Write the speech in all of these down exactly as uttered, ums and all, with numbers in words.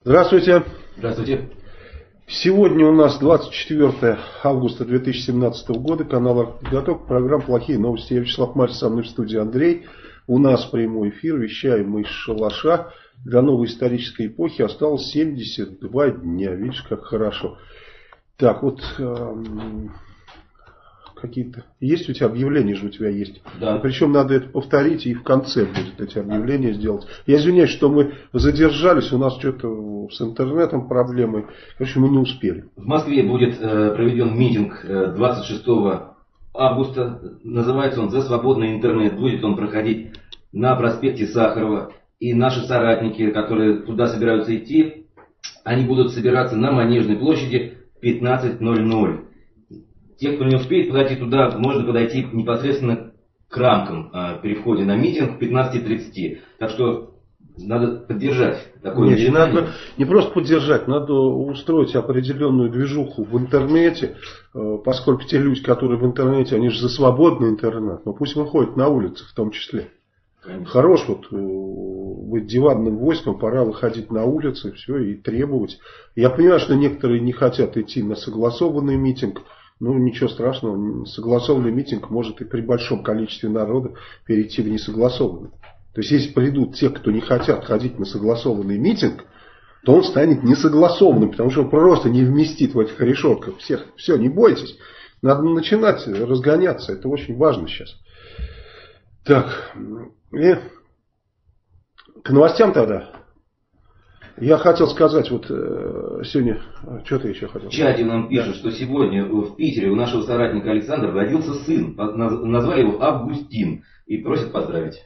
Здравствуйте. Здравствуйте. Сегодня у нас двадцать четвёртое августа две тысячи семнадцатого года. Канал «Артподготовка». Программа «Плохие новости». Я Вячеслав Марьев, со мной в студии Андрей. У нас прямой эфир. Вещаем мы из шалаша. До новой исторической эпохи осталось семьдесят два дня. Видишь, как хорошо. Так, вот... Эм... Какие-то... Есть у тебя объявления же у тебя есть? Да. И причем надо это повторить и в конце будет эти объявления сделать. Я извиняюсь, что мы задержались, у нас что-то с интернетом проблемы. Короче, мы не успели. В Москве будет э, проведен митинг э, двадцать шестого августа. Называется он «За свободный интернет». Будет он проходить на проспекте Сахарова. И наши соратники, которые туда собираются идти, они будут собираться на Манежной площади в пятнадцать ноль ноль. Те, кто не успеет подойти туда, можно подойти непосредственно к рамкам э, при входе на митинг в пятнадцать тридцать. Так что надо поддержать такое Нет, начинание. надо не просто поддержать, надо устроить определенную движуху в интернете, э, поскольку те люди, которые в интернете, они же за свободный интернет, но пусть выходят на улицы в том числе. Конечно. Хорош вот э, быть диванным войском, пора выходить на улицы, все, и требовать. Я понимаю, что некоторые не хотят идти на согласованный митинг. Ну, ничего страшного, согласованный митинг может и при большом количестве народа перейти в несогласованный. То есть, если придут те, кто не хотят ходить на согласованный митинг, то он станет несогласованным, потому что он просто не вместит в этих решетках всех. Все, не бойтесь, надо начинать разгоняться, это очень важно сейчас. Так, и к новостям тогда. Я хотел сказать, вот э, сегодня, что ты еще хотел сказать? В чате нам пишут, да, что сегодня в Питере у нашего соратника Александра родился сын. Назвали его Августин и просят поздравить.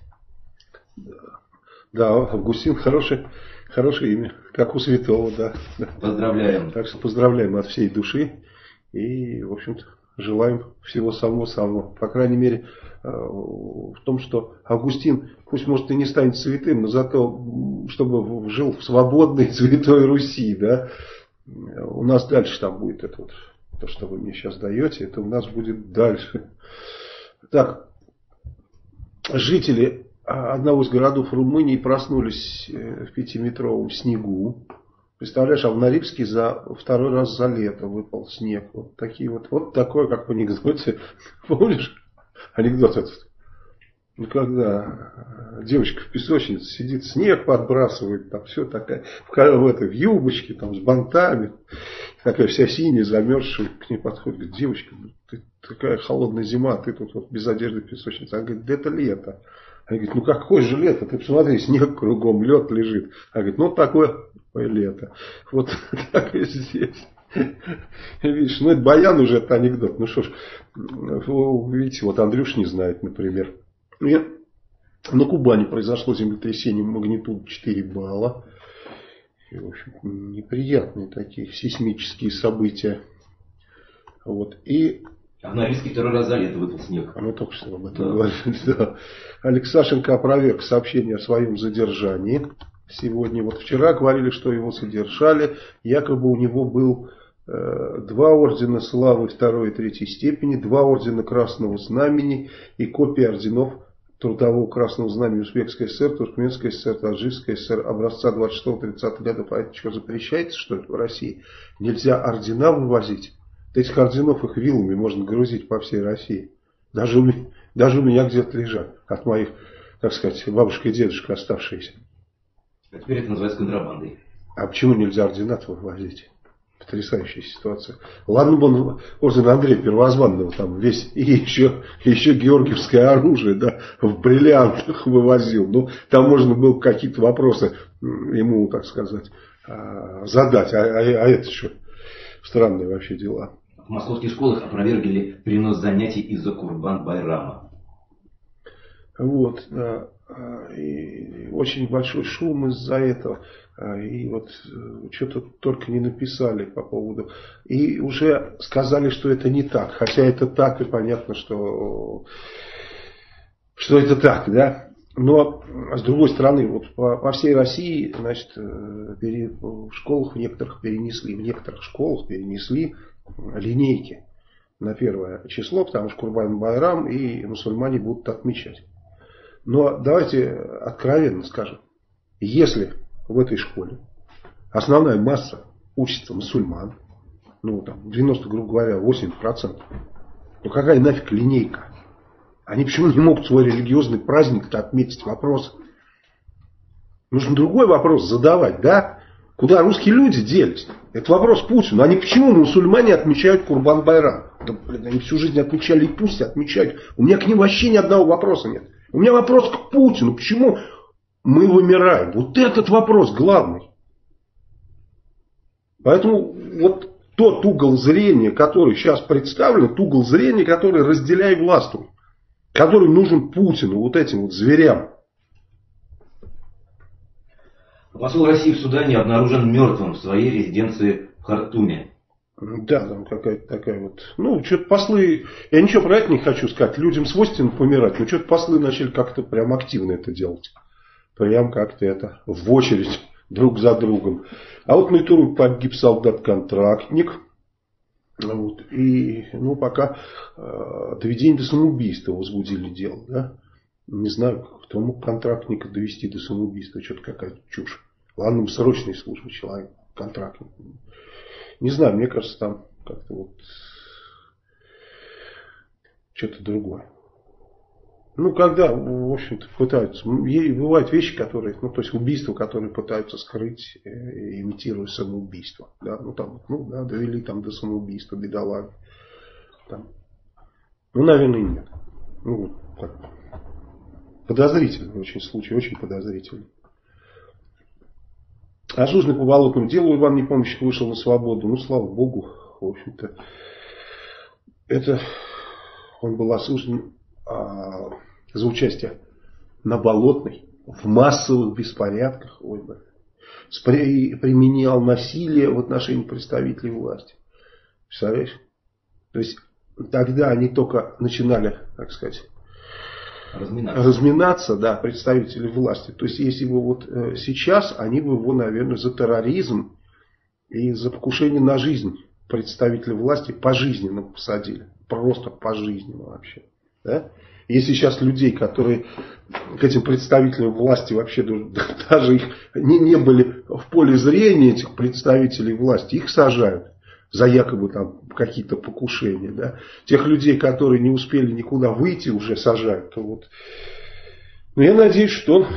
Да, Августин хорошее, хорошее имя, как у святого, да. Поздравляем. Так что поздравляем от всей души и, в общем-то, желаем всего самого-самого. По крайней мере, в том, что Августин, пусть может и не станет святым, но зато, чтобы жил в свободной святой Руси, да. У нас дальше там будет это вот, то, что вы мне сейчас даете, это у нас будет дальше. Так, жители одного из городов Румынии проснулись в пятиметровом снегу. Представляешь, а в Норильске за второй раз за лето выпал снег. Вот такие вот, вот такое, как в анекдоте. Помнишь анекдот этот? Ну, когда девочка в песочнице сидит, снег подбрасывает, там все такая, в, в, этой, в юбочке, там, с бантами, такая вся синяя, замерзшая, к ней подходит, говорит: девочка, ты, такая холодная зима, ты тут вот без одежды в песочнице. Она говорит: да это лето. Она говорит: ну какое же лето, ты посмотри, снег кругом, лед лежит. Она говорит: ну такое лето. Вот так и здесь. Видишь, ну это баян уже, это анекдот. Ну что ж, видите, вот Андрюш не знает, например. На Кубани произошло землетрясение магнитуды четыре балла. И, в общем, неприятные такие сейсмические события. Вот. И... А в Норильске второй раз за лето выпал снег. А мы только что об этом да. говорили. Да. Алексашенко опроверг сообщение о своем задержании. Сегодня, вот вчера говорили, что его задержали. Якобы у него был э, два ордена славы второй и третьей степени, два ордена Красного Знамени и копия орденов Трудового Красного Знамени Узбекской ССР, Туркменской ССР, Таджикской ССР образца двадцать шестого тридцатых годов. А это что, запрещается, что ли, в России? Нельзя ордена вывозить? Этих орденов их вилами можно грузить по всей России. Даже у меня, даже у меня где-то лежат от моих, так сказать, бабушка и дедушка оставшиеся. А теперь это называется контрабандой. А почему нельзя ордена-то вывозить? Потрясающая ситуация. Ладно бы он орден Андрея Первозванного там весь, и еще, еще георгиевское оружие, да, в бриллиантах вывозил. Ну, там можно было какие-то вопросы ему, так сказать, задать. А, а, а это что? Странные вообще дела. В московских школах опровергли перенос занятий из-за Курбан-Байрама. Вот, да. И очень большой шум из-за этого. И вот что-то только не написали по поводу. И уже сказали, что это не так. Хотя это так, и понятно, что, что это так, да. Но, с другой стороны, вот по, по всей России, значит, пере, в школах в некоторых перенесли, в некоторых школах перенесли линейки на первое число, потому что Курбан-Байрам и мусульмане будут отмечать. Но давайте откровенно скажем, если в этой школе основная масса учится мусульман. Ну, там, девяносто, грубо говоря, восемьдесят процентов. Ну, какая нафиг линейка? Они почему не могут свой религиозный праздник-то отметить? Вопрос. Нужно другой вопрос задавать, да? Куда русские люди делись? Это вопрос Путину. Они почему мусульмане отмечают Курбан-Байрам? Да, блин, они всю жизнь отмечали, и пусть отмечают. У меня к ним вообще ни одного вопроса нет. У меня вопрос к Путину. Почему мы вымираем? Вот этот вопрос главный. Поэтому вот тот угол зрения, который сейчас представлен, тот угол зрения, который разделяй властвуй, который нужен Путину, вот этим вот зверям. Посол России в Судане обнаружен мертвым в своей резиденции в Хартуме. Да, там какая-то такая вот... Ну, что-то послы... Я ничего про это не хочу сказать. Людям свойственно помирать. Но что-то послы начали как-то прям активно это делать. Прям как-то это в очередь друг за другом. А вот на Итуруге погиб солдат-контрактник. Вот. И, ну, пока э, доведение до самоубийства возбудили дело, да. Не знаю, кто мог контрактника довести до самоубийства. Что-то какая-то чушь. Ладно, срочной службы человек, контрактник. Не знаю, мне кажется, там как-то вот что-то другое. Ну, когда, в общем-то, пытаются... Бывают вещи, которые... Ну, то есть убийства, которые пытаются скрыть, э, имитируя самоубийство. Да? Ну, там, ну, да, довели там до самоубийства, бедолаги. Там. Ну, наверное, нет. Ну, вот так. Подозрительный очень случай, очень подозрительный. Осужденный по болотному делу Иван Непомнящих вышел на свободу. Ну, слава богу, в общем-то. Это он был осужден а, за участие на Болотной в массовых беспорядках. Ой, спри, применял насилие в отношении представителей власти. Представляешь? То есть тогда они только начинали, так сказать, Разминаться. Разминаться, да, представители власти. То есть, если бы вот э, сейчас, они бы его, наверное, за терроризм и за покушение на жизнь представителей власти пожизненно посадили. Просто пожизненно вообще. Да? Если сейчас людей, которые к этим представителям власти вообще даже их не, не были в поле зрения, этих представителей власти, их сажают за якобы там какие-то покушения, да. Тех людей, которые не успели никуда выйти, уже сажают. То вот. Но я надеюсь, что он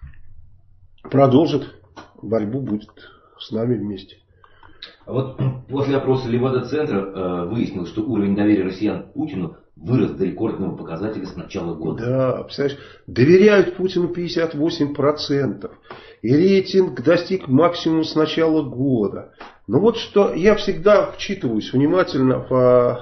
продолжит борьбу, будет с нами вместе. А вот после опроса Левада-центра э, выяснилось, что уровень доверия россиян к Путину вырос до рекордного показателя с начала года. Да, представляешь, доверяют Путину пятьдесят восемь процентов. И рейтинг достиг максимума с начала года. Но вот что я всегда вчитываюсь внимательно в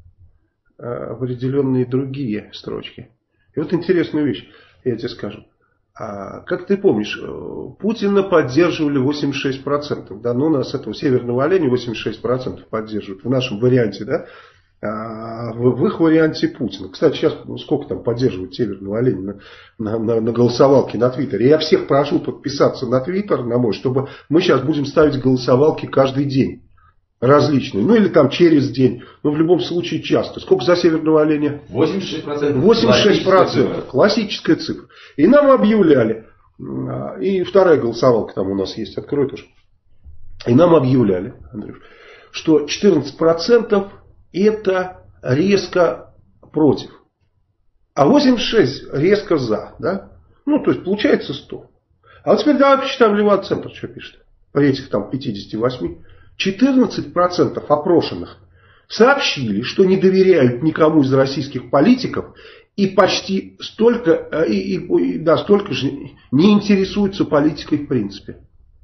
определенные другие строчки. И вот интересную вещь я тебе скажу. А, как ты помнишь, Путина поддерживали восемьдесят шесть процентов. Да, ну, у нас этого северного оленя восемьдесят шесть процентов поддерживают в нашем варианте, да. А в, в их варианте Путина. Кстати, сейчас ну, сколько там поддерживают северного оленя на, на, на, на голосовалке на Твиттере. Я всех прошу подписаться на Твиттер, на мой, чтобы мы сейчас будем ставить голосовалки каждый день. Различные. Ну или там через день. Но в любом случае часто. Сколько за северного оленя? восемьдесят шесть процентов. восемьдесят шесть процентов. Классическая цифра. И нам объявляли. И вторая голосовалка там у нас есть. Открой тоже. И нам объявляли, Андрюш, что четырнадцать процентов это резко против. А восемьдесят шесть процентов резко за. Да? Ну, то есть получается сто. А вот теперь давай посчитаем Левада-центр, что пишет. При этих там пятидесяти восьми. четырнадцать процентов опрошенных сообщили, что не доверяют никому из российских политиков. И почти столько, и, и, да, столько же не интересуются политикой в принципе.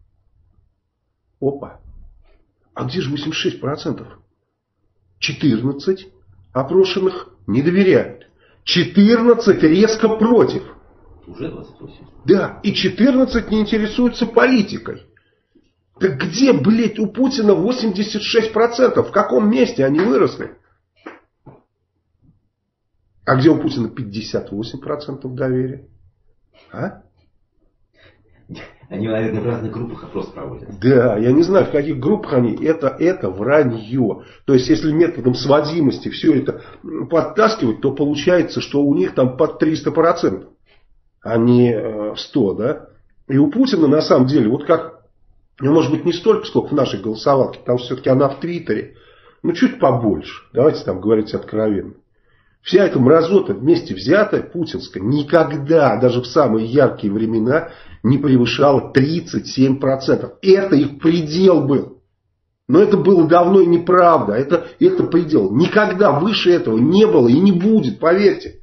Опа. А где же восемьдесят шесть процентов? четырнадцать опрошенных не доверяют. четырнадцать резко против. Уже двадцать восемь. Да, и четырнадцать не интересуются политикой. Так где, блядь, у Путина восемьдесят шесть процентов? В каком месте они выросли? А где у Путина пятьдесят восемь процентов доверия? А? Они, наверное, в разных группах опрос проводят. Да, я не знаю, в каких группах они. Это, это вранье. То есть, если методом сводимости все это подтаскивать, то получается, что у них там под триста процентов, а не сто, да? И у Путина, на самом деле, вот как Ну, может быть, не столько, сколько в нашей голосовалке, потому что все-таки она в Твиттере. Ну, чуть побольше. Давайте там говорить откровенно. Вся эта мразота вместе взятая, путинская, никогда, даже в самые яркие времена, не превышала тридцать семь процентов. Это их предел был. Но это было давно и неправда. Это, это предел. Никогда выше этого не было и не будет, поверьте.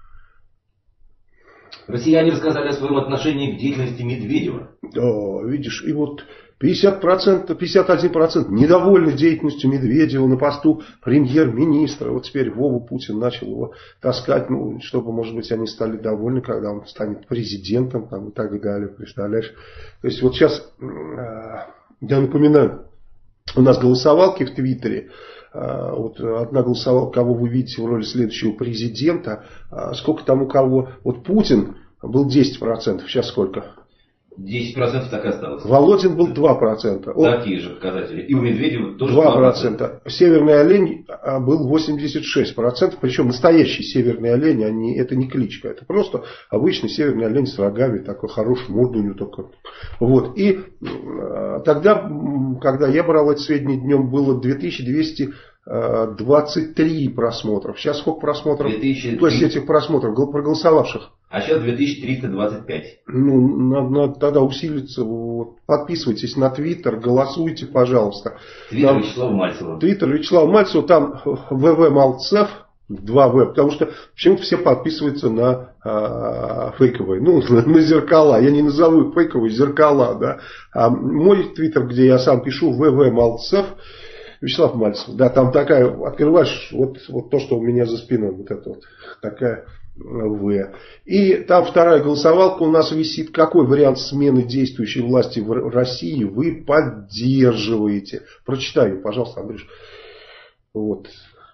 Россияне рассказали о своем отношении к деятельности Медведева. Да, видишь, и вот пятьдесят процентов, пятьдесят один процент недовольны деятельностью Медведева на посту премьер-министра. Вот теперь Вову Путин начал его таскать, ну, чтобы, может быть, они стали довольны, когда он станет президентом там, и так далее. Представляешь? То есть вот сейчас, я напоминаю, у нас голосовалки в Твиттере. Вот одна голосовалка, кого вы видите в роли следующего президента. Сколько там у кого? Вот Путин был десять процентов, сейчас сколько? десять процентов так и осталось. Володин был два процента. Такие же показатели. И у Медведева тоже два процента. Северный олень был восемьдесят шесть процентов. Причем настоящий северный олень, они, это не кличка. Это просто обычный северный олень с рогами. Такой хороший, морду у него такой. Вот. И тогда, когда я брал эти сведения днем, было две тысячи двести двадцать три просмотров. Сейчас сколько просмотров? две тысячи три. То есть этих просмотров, проголосовавших. А сейчас две тысячи триста двадцать пять. Ну, надо, надо тогда усилиться. Вот. Подписывайтесь на Твиттер, голосуйте, пожалуйста. Твиттер Вячеслава Мальцева. Твиттер Вячеслава Мальцева, там ВВ Малцев, два В, потому что почему-то все подписываются на а, фейковые, ну, на, на зеркала. Я не назову их фейковые, зеркала, да. А мой Твиттер, где я сам пишу, ВВ Малцев. Вячеслав Мальцев, да, там такая, открываешь, вот, вот то, что у меня за спиной, вот это вот, такая В. И там вторая голосовалка у нас висит, какой вариант смены действующей власти в России вы поддерживаете. Прочитай, пожалуйста, Андрюш. Вот.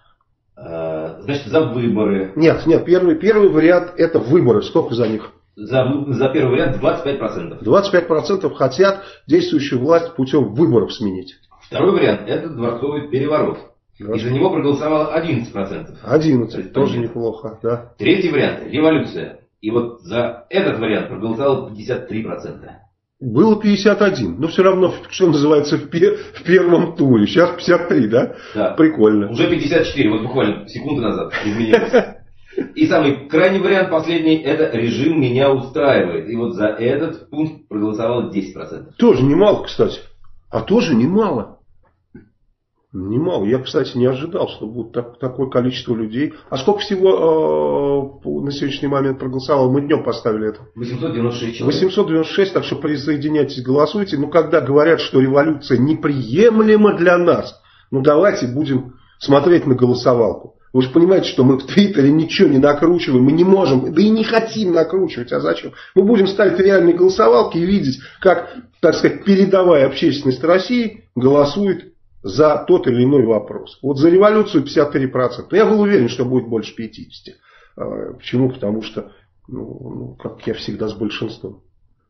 Значит, за выборы. Нет, нет, первый, первый вариант это выборы. Сколько за них? За, за первый вариант двадцать пять процентов. двадцать пять процентов хотят действующую власть путем выборов сменить. Второй вариант это дворцовый переворот. И за него проголосовало одиннадцать процентов. одиннадцать, тоже неплохо, да. Третий вариант революция. И вот за этот вариант проголосовало пятьдесят три процента. Было пятьдесят один, но все равно, что называется, в, пер, в первом туре. Сейчас пятьдесят три, да? Да. Прикольно. Уже пятьдесят четыре, вот буквально секунду назад изменилось. И самый крайний вариант, последний, это режим меня устраивает. И вот за этот пункт проголосовало десять процентов. Тоже немало, кстати. А тоже немало. Немало. Я, кстати, не ожидал, что будет так, такое количество людей. А сколько всего э, на сегодняшний момент проголосовало? Мы днем поставили это. восемьсот девяносто шесть человек. восемьсот девяносто шесть, так что присоединяйтесь, голосуйте. Но когда говорят, что революция неприемлема для нас, ну давайте будем смотреть на голосовалку. Вы же понимаете, что мы в Твиттере ничего не накручиваем, мы не можем, да и не хотим накручивать, а зачем? Мы будем ставить реальные голосовалки и видеть, как, так сказать, передовая общественность России голосует за тот или иной вопрос. Вот за революцию пятьдесят три процента. Я был уверен, что будет больше пятидесяти. Почему? Потому что, ну, как я всегда, с большинством.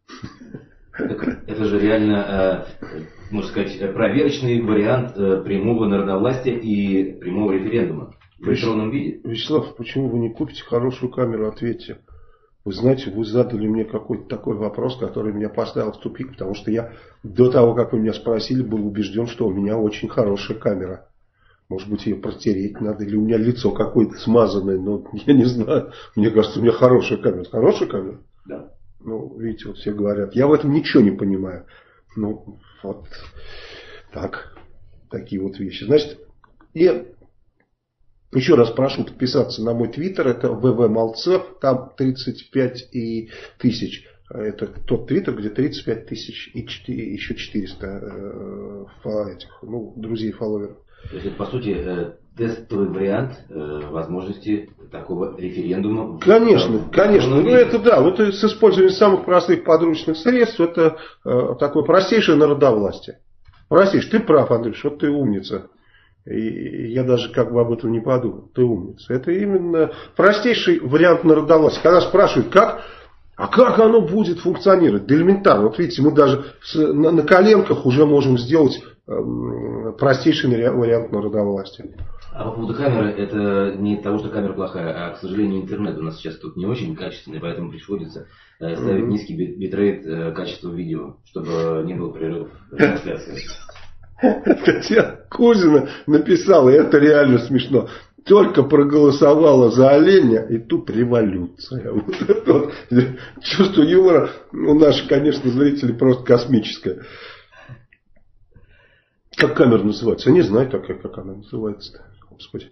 Это же реально, можно сказать, проверочный вариант прямого народовластия и прямого референдума в электронном виде. Вячеслав, почему вы не купите хорошую камеру? Ответьте. Вы знаете, вы задали мне какой-то такой вопрос, который меня поставил в тупик, потому что я до того, как вы меня спросили, был убежден, что у меня очень хорошая камера. Может быть, ее протереть надо, или у меня лицо какое-то смазанное, но я не знаю. Мне кажется, у меня хорошая камера. Хорошая камера? Да. Ну, видите, вот все говорят. Я в этом ничего не понимаю. Ну, вот так. Такие вот вещи. Значит, я еще раз прошу подписаться на мой твиттер. Это ВВ Малцев. Там тридцать пять тысяч. Это тот твиттер, где тридцать пять тысяч и еще четыреста э, этих, ну, друзей, фолловеров. То есть, по сути, э, тестовый вариант э, возможности такого референдума. Конечно, в, конечно. В ну, это да, вот с использованием самых простых подручных средств, это э, такое простейшее народовластие. Простейшее. Ты прав, Андрюш, вот ты умница. И я даже как бы об этом не подумал. Ты умница. Это именно простейший вариант народовластия. Когда спрашивают, как, а как оно будет функционировать? Да элементарно. Вот видите, мы даже с, на, на коленках уже можем сделать простейший вариант народовластия. А по поводу камеры, это не от того, что камера плохая, а, к сожалению, интернет у нас сейчас тут не очень качественный, поэтому приходится э, ставить mm-hmm. низкий бит- битрейт э, качества видео, чтобы не было прерывов трансляции. Татьяна Кузина написала, и это реально смешно. Только проголосовала за оленя, и тут революция. Вот это вот чувство юмора у наших, конечно, зрителей просто космическое. Как камера называется? Я не знаю, так, как она называется-то. Господи.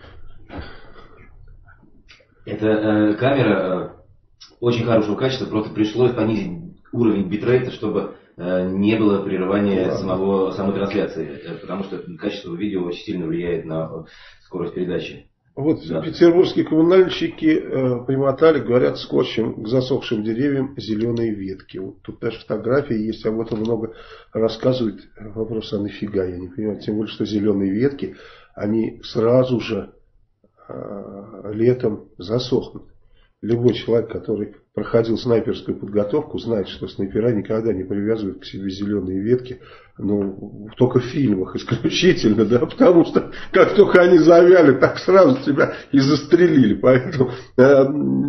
Это э, камера э, очень хорошего качества, просто пришлось понизить уровень битрейта, чтобы э, не было прерывания да. самого, самой трансляции, э, потому что качество видео очень сильно влияет на скорость передачи. Вот да. Петербургские коммунальщики э, примотали, говорят, скотчем к засохшим деревьям зеленые ветки. Вот тут даже фотографии есть, об этом много рассказывают. Вопрос, а нафига, я не понимаю. Тем более, что зеленые ветки, они сразу же э, летом засохнут. Любой человек, который проходил снайперскую подготовку, знает, что снайпера никогда не привязывают к себе зеленые ветки. Ну, только в фильмах исключительно, да, потому что как только они завяли, так сразу тебя и застрелили. Поэтому э,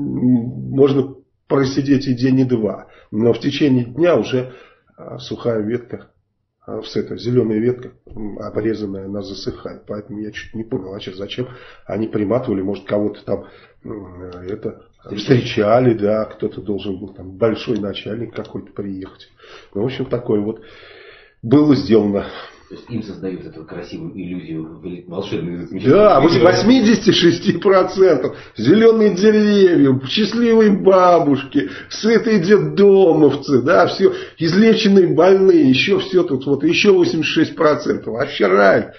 можно просидеть и день, и два. Но в течение дня уже э, сухая ветка, э, эта зеленая ветка обрезанная, она засыхает. Поэтому я чуть не понял, а что, зачем они приматывали, может, кого-то там э, это... встречали, да, кто-то должен был, там, большой начальник какой-то приехать. Ну, в общем, такое вот было сделано. То есть им создают эту красивую иллюзию волшебную. Да, восемьдесят шесть процентов зеленые деревья, счастливые бабушки, сытые детдомовцы, да, все, излеченные больные, еще все тут, вот, еще восемьдесят шесть процентов. Вообще рай.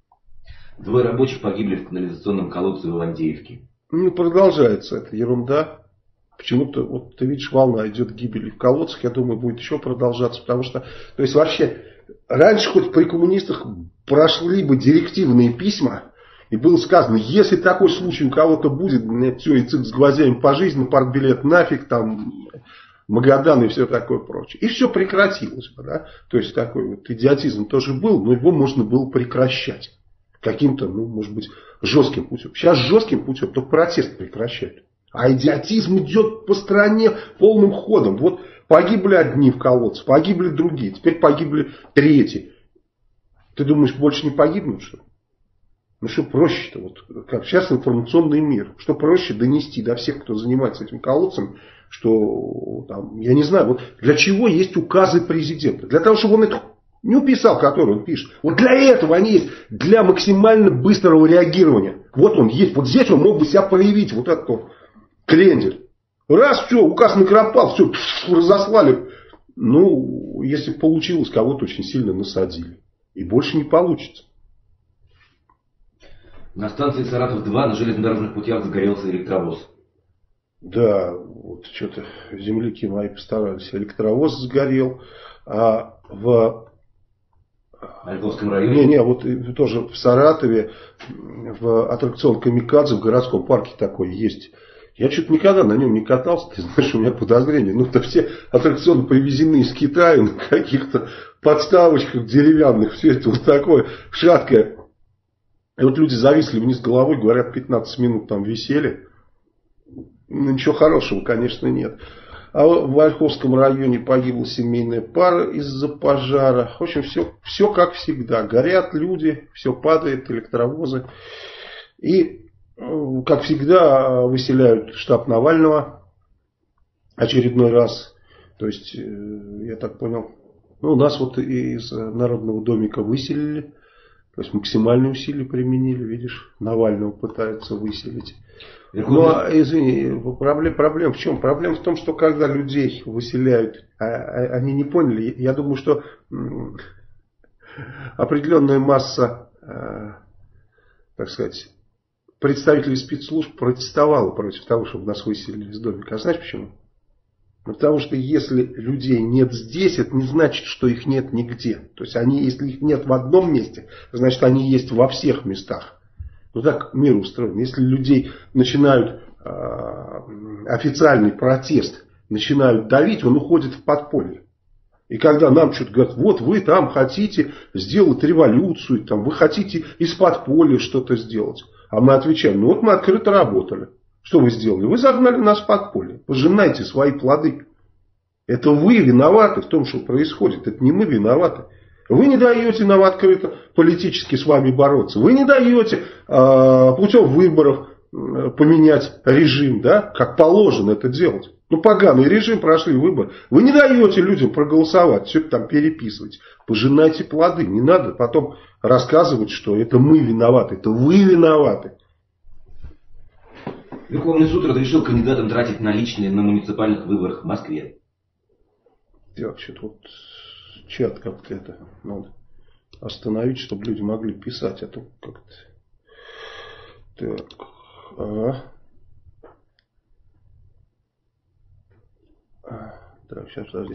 Двое рабочих погибли в канализационном колодце в Ивантеевке. Ну, продолжается эта ерунда. Почему-то, вот ты видишь, волна идет гибели в колодцах. Я думаю, будет еще продолжаться. Потому что, то есть вообще, раньше хоть при коммунистах прошли бы директивные письма. И было сказано, если такой случай у кого-то будет, все, и цик с гвоздями по жизни, партбилет нафиг, там, Магадан и все такое прочее. И все прекратилось бы, да. То есть такой вот идиотизм тоже был, но его можно было прекращать. Каким-то, ну, может быть, жестким путем. Сейчас жестким путем только протест прекращают. А идиотизм идет по стране полным ходом. Вот погибли одни в колодце, погибли другие, теперь погибли третьи. Ты думаешь, больше не погибнут, что ли? Ну что проще-то? Вот, как сейчас информационный мир. Что проще донести до всех, кто занимается этим колодцем, что там, я не знаю, вот для чего есть указы президента? Для того, чтобы он это не уписал, который он пишет. Вот для этого они есть. Для максимально быстрого реагирования. Вот он есть. Вот здесь он мог бы себя проявить. Вот этот вот крендель. Раз, все, указ накропал, все, разослали. Ну, если получилось, кого-то очень сильно насадили. И больше не получится. На станции Саратов-два на железнодорожных путях загорелся электровоз. Да, вот что-то земляки мои постарались. Электровоз сгорел. А в Ольговском районе? Не, не, вот тоже в Саратове, в аттракцион Камикадзе в городском парке такой есть. Я что-то никогда на нем не катался, ты знаешь, у меня подозрение. Ну, то все аттракционы привезены из Китая на каких-то подставочках деревянных, все это вот такое шаткое. И вот люди зависли вниз головой, говорят, пятнадцать минут там висели. Ну, ничего хорошего, конечно, нет. А в Ольховском районе погибла семейная пара из-за пожара. В общем, все, все как всегда. Горят люди, все падает, электровозы. И, как всегда, выселяют штаб Навального очередной раз. То есть, я так понял, ну, нас вот из Народного домика выселили. То есть, максимальные усилия применили. Видишь, Навального пытаются выселить. Но, извини, проблема, проблема в чем? Проблема в том, что когда людей выселяют, а, а, они не поняли. Я думаю, что м, определенная масса, э, так сказать, представителей спецслужб протестовала против того, чтобы нас выселили из домика. А знаешь почему? Ну, потому что если людей нет здесь, это не значит, что их нет нигде. То есть они, если их нет в одном месте, значит они есть во всех местах. Ну так мир устроен. Если людей начинают э, официальный протест, начинают давить, он уходит в подполье. И когда нам что-то говорят, вот вы там хотите сделать революцию, там, вы хотите из подполья что-то сделать. А мы отвечаем, ну вот мы открыто работали. Что вы сделали? Вы загнали нас в подполье. Пожинайте свои плоды. Это вы виноваты в том, что происходит. Это не мы виноваты. Вы не даете нам открыто политически с вами бороться. Вы не даете э, путем выборов э, поменять режим, да, как положено это делать. Ну, поганый режим, прошли выборы. Вы не даете людям проголосовать, все это там переписывать. Пожинайте плоды. Не надо потом рассказывать, что это мы виноваты. Это вы виноваты. Верховный суд разрешил кандидатам тратить наличные на муниципальных выборах в Москве. Так, что-то вот чат как-то это надо остановить, чтобы люди могли писать. А то как-то... Так. Ага. Так, сейчас, подожди.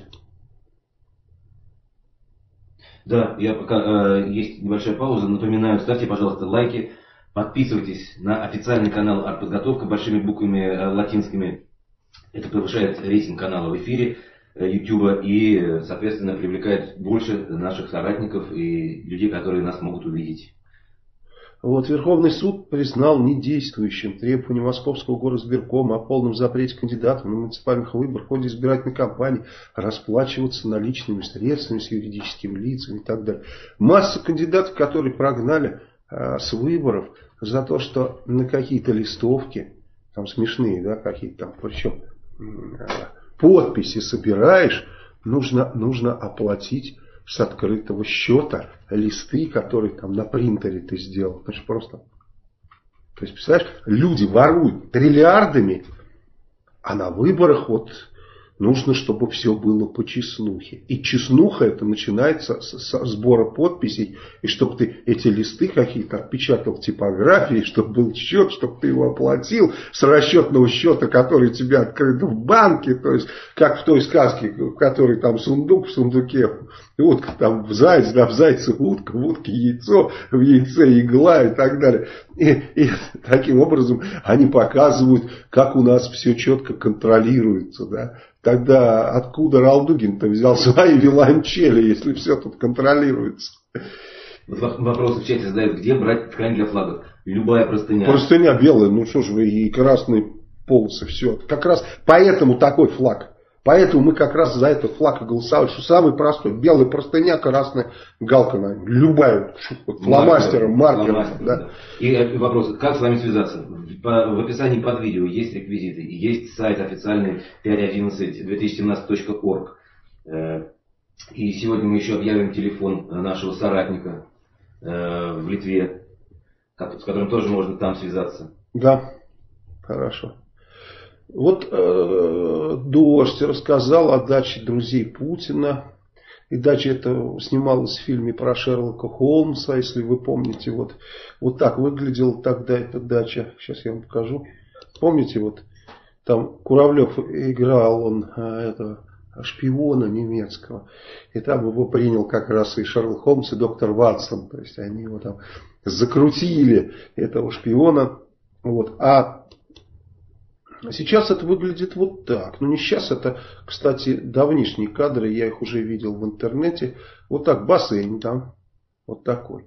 Да, я пока э, есть небольшая пауза. Напоминаю, ставьте, пожалуйста, лайки. Подписывайтесь на официальный канал «Артподготовка» большими буквами э, латинскими. Это повышает рейтинг канала в эфире э, YouTube и, соответственно, привлекает больше наших соратников и людей, которые нас могут увидеть. Вот, Верховный суд признал недействующим требование Московского горосберкома о полном запрете кандидатов на муниципальных выборах в ходе избирательной кампании расплачиваться наличными средствами с юридическими лицами и так далее. Масса кандидатов, которые прогнали а, с выборов за то, что на какие-то листовки, там смешные, да, какие-то там, причем а, подписи собираешь, нужно, нужно оплатить с открытого счета листы, которые там на принтере ты сделал. Это же просто... То есть, представляешь, люди воруют триллиардами, а на выборах вот нужно, чтобы все было по чеснухе. И чеснуха это начинается с, с сбора подписей, и чтобы ты эти листы какие-то отпечатал в типографии, чтобы был счет, чтобы ты его оплатил с расчетного счета, который у тебя открыт в банке, то есть как в той сказке, в которой там сундук, в сундуке утка, там заяц, да, в зайце утка, в утке яйцо, в яйце игла и так далее. И, и таким образом они показывают, как у нас все четко контролируется, да. Тогда откуда Ралдугин-то взял свои виолончели, если все тут контролируется? Вопрос в чате задают, где брать ткань для флагов? Любая простыня. Простыня белая, ну что ж вы, и красные полосы, все. Как раз поэтому такой флаг. Поэтому мы как раз за этот флаг и голосовали, что самый простой. Белая простыня, красная галка на нем. Любая, фломастером, маркером. Фломастер, да. Да. И вопрос, как с вами связаться? В описании под видео есть реквизиты. Есть сайт официальный пять одиннадцать две тысячи семнадцать точка орг. И сегодня мы еще объявим телефон нашего соратника в Литве, с которым тоже можно там связаться. Да, хорошо. Вот э, Дождь рассказал о даче друзей Путина. И дача эта снималась в фильме про Шерлока Холмса, если вы помните. Вот, вот так выглядела тогда эта дача. Сейчас я вам покажу. Помните, вот там Куравлев играл, он этого шпиона немецкого. И там его принял как раз и Шерлок Холмс, и доктор Ватсон. То есть они его там закрутили, этого шпиона. Вот. А сейчас это выглядит вот так. Ну не сейчас, это, кстати, давнишние кадры, я их уже видел в интернете. Вот так, бассейн там, вот такой.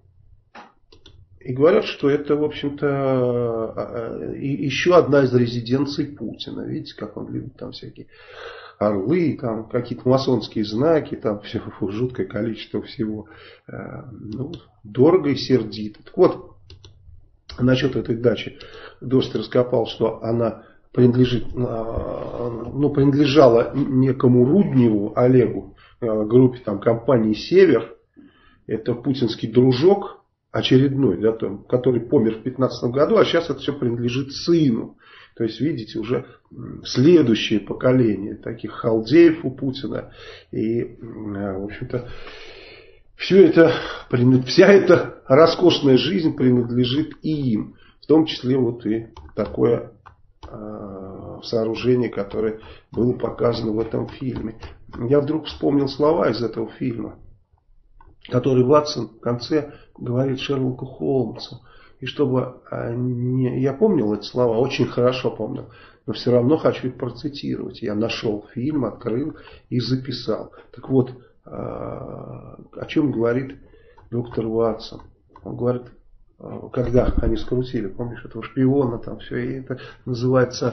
И говорят, что это, в общем-то, еще одна из резиденций Путина. Видите, как он любит там всякие орлы, там какие-то масонские знаки, там все, жуткое количество всего. Ну, дорого и сердито. Так вот, насчет этой дачи Дождь раскопал, что она принадлежит, ну, принадлежала некому Рудневу Олегу, группе там компании «Север». Это путинский дружок очередной, да, там, который помер в две тысячи пятнадцатом году, а сейчас это все принадлежит сыну. То есть, видите, уже следующее поколение таких халдеев у Путина. И, в общем-то, все это, вся эта роскошная жизнь принадлежит и им. В том числе вот и такое сооружение, которое было показано в этом фильме. Я вдруг вспомнил слова из этого фильма, который Ватсон в конце говорит Шерлоку Холмсу. И чтобы не... Я помнил эти слова, очень хорошо помнил, но все равно хочу их процитировать. Я нашел фильм, открыл и записал. Так вот, о чем говорит доктор Ватсон. Он говорит, когда они скрутили, помнишь, этого шпиона, там все, и это называется,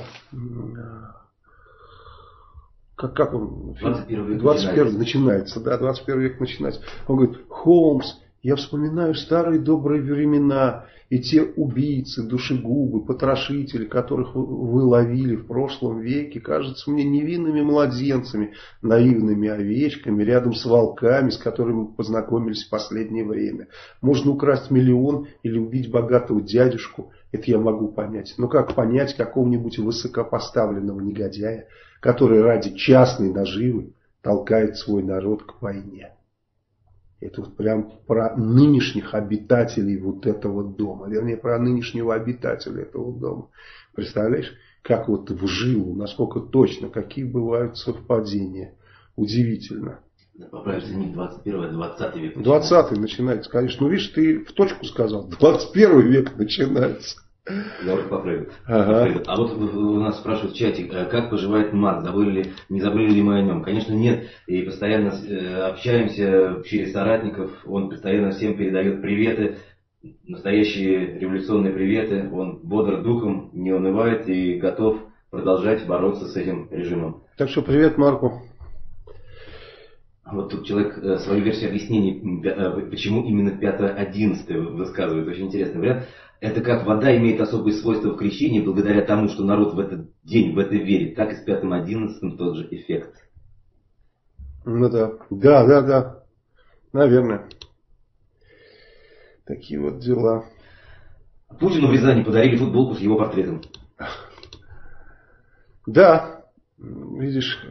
как, как он, двадцать первый век двадцать первый начинается, да, двадцать первый век начинается. Он говорит, Холмс, я вспоминаю старые добрые времена и те убийцы, душегубы, потрошители, которых вы ловили в прошлом веке, кажутся мне невинными младенцами, наивными овечками, рядом с волками, с которыми мы познакомились в последнее время. Можно украсть миллион или убить богатого дядюшку, это я могу понять. Но как понять какого-нибудь высокопоставленного негодяя, который ради частной наживы толкает свой народ к войне? Это вот прям про нынешних обитателей вот этого дома. Вернее, про нынешнего обитателя этого дома. Представляешь, как вот в жилу, насколько точно, какие бывают совпадения. Удивительно. Поправишься, не двадцать первый, а двадцатый век. двадцатый начинается, конечно. Ну, видишь, ты в точку сказал. двадцать первый век начинается. Я уже поправил. Ага. А вот у нас спрашивают в чате, как поживает Марк, забыли ли, не забыли ли мы о нем? Конечно, нет. И постоянно общаемся через соратников. Он постоянно всем передает приветы, настоящие революционные приветы. Он бодр духом, не унывает и готов продолжать бороться с этим режимом. Так что привет Марку. Вот тут человек свою версию объяснений, почему именно пятое одиннадцатое высказывает. Очень интересный вариант. Это как вода имеет особые свойства в крещении, благодаря тому, что народ в этот день в это верит. Так и с пятым одиннадцатым тот же эффект. Ну да, да, да, да. Наверное. Такие вот дела. Путину в Рязани подарили футболку с его портретом. Да, видишь,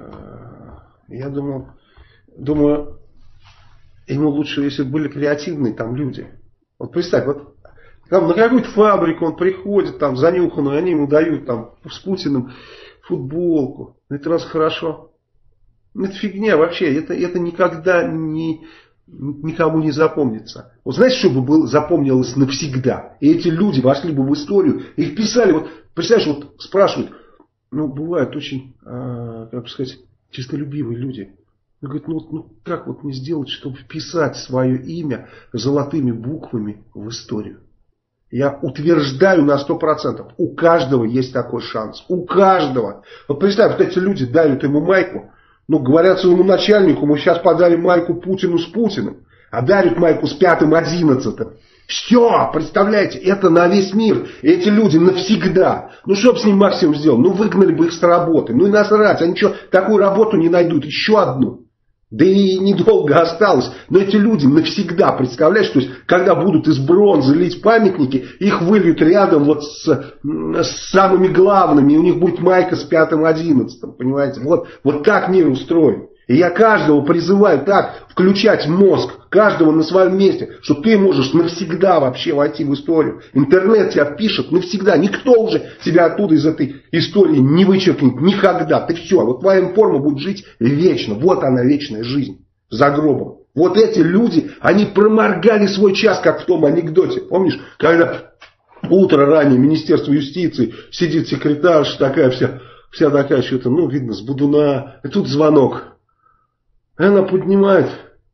я думал, думаю, ему лучше, если бы были креативные там люди. Вот представь, вот там на какую-то фабрику он приходит, там занюханную, они ему дают там с Путиным футболку. Это раз хорошо. Это фигня вообще, это, это никогда не, никому не запомнится. Вот знаете, что бы было, запомнилось навсегда? И эти люди вошли бы в историю, их писали, вот, представляешь, вот спрашивают, ну, бывают очень, а, как сказать, честолюбивые люди. Он говорит, ну, ну как вот мне сделать, чтобы вписать свое имя золотыми буквами в историю? Я утверждаю на сто процентов, у каждого есть такой шанс. У каждого. Вот представь, вот эти люди дарят ему майку. Ну, говорят своему начальнику, мы сейчас подарим майку Путину с Путиным. А дарят майку с пятым одиннадцатым. Все, представляете, это на весь мир. Эти люди навсегда. Ну, что бы с ним Максим сделал? Ну, выгнали бы их с работы. Ну, и насрать, они что, такую работу не найдут? Еще одну. Да и недолго осталось. Но эти люди навсегда, представляешь, то есть, когда будут из бронзы лить памятники, их выльют рядом вот с, с самыми главными, и у них будет майка с пятым одиннадцатым, понимаете? Вот, вот так мир устроен. И я каждого призываю так включать мозг, каждого на своем месте, что ты можешь навсегда вообще войти в историю. Интернет тебя впишет навсегда. Никто уже тебя оттуда из этой истории не вычеркнет никогда. Ты все, вот твоя форма будет жить вечно. Вот она, вечная жизнь за гробом. Вот эти люди, они проморгали свой час, как в том анекдоте. Помнишь, когда утро ранее Министерство юстиции, сидит секретарша такая вся, вся такая что-то, ну, видно, с будуна. И тут звонок. Она поднимает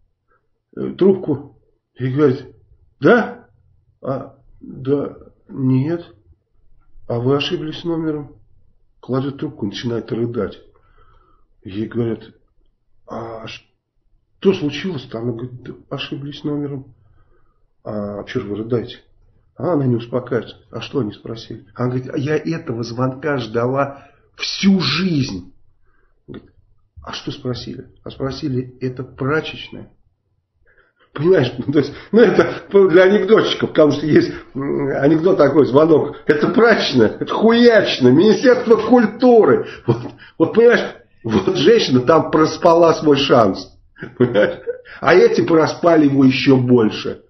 трубку и говорит, да? А, да, нет. А вы ошиблись номером. Кладет трубку и начинает рыдать. Ей говорят, а что случилось-то? Она говорит, да, ошиблись номером. А что же вы рыдаете? А она не успокаивается. А что они спросили? Она говорит, а я этого звонка ждала всю жизнь. Говорит, а что спросили? А спросили, это прачечная. Понимаешь, ну, то есть, ну это для анекдотчиков, потому что есть анекдот такой, звонок. Это прачечная, это хуячная, Министерство культуры. Вот, вот понимаешь, вот женщина там проспала свой шанс. Понимаешь? А эти проспали его еще больше.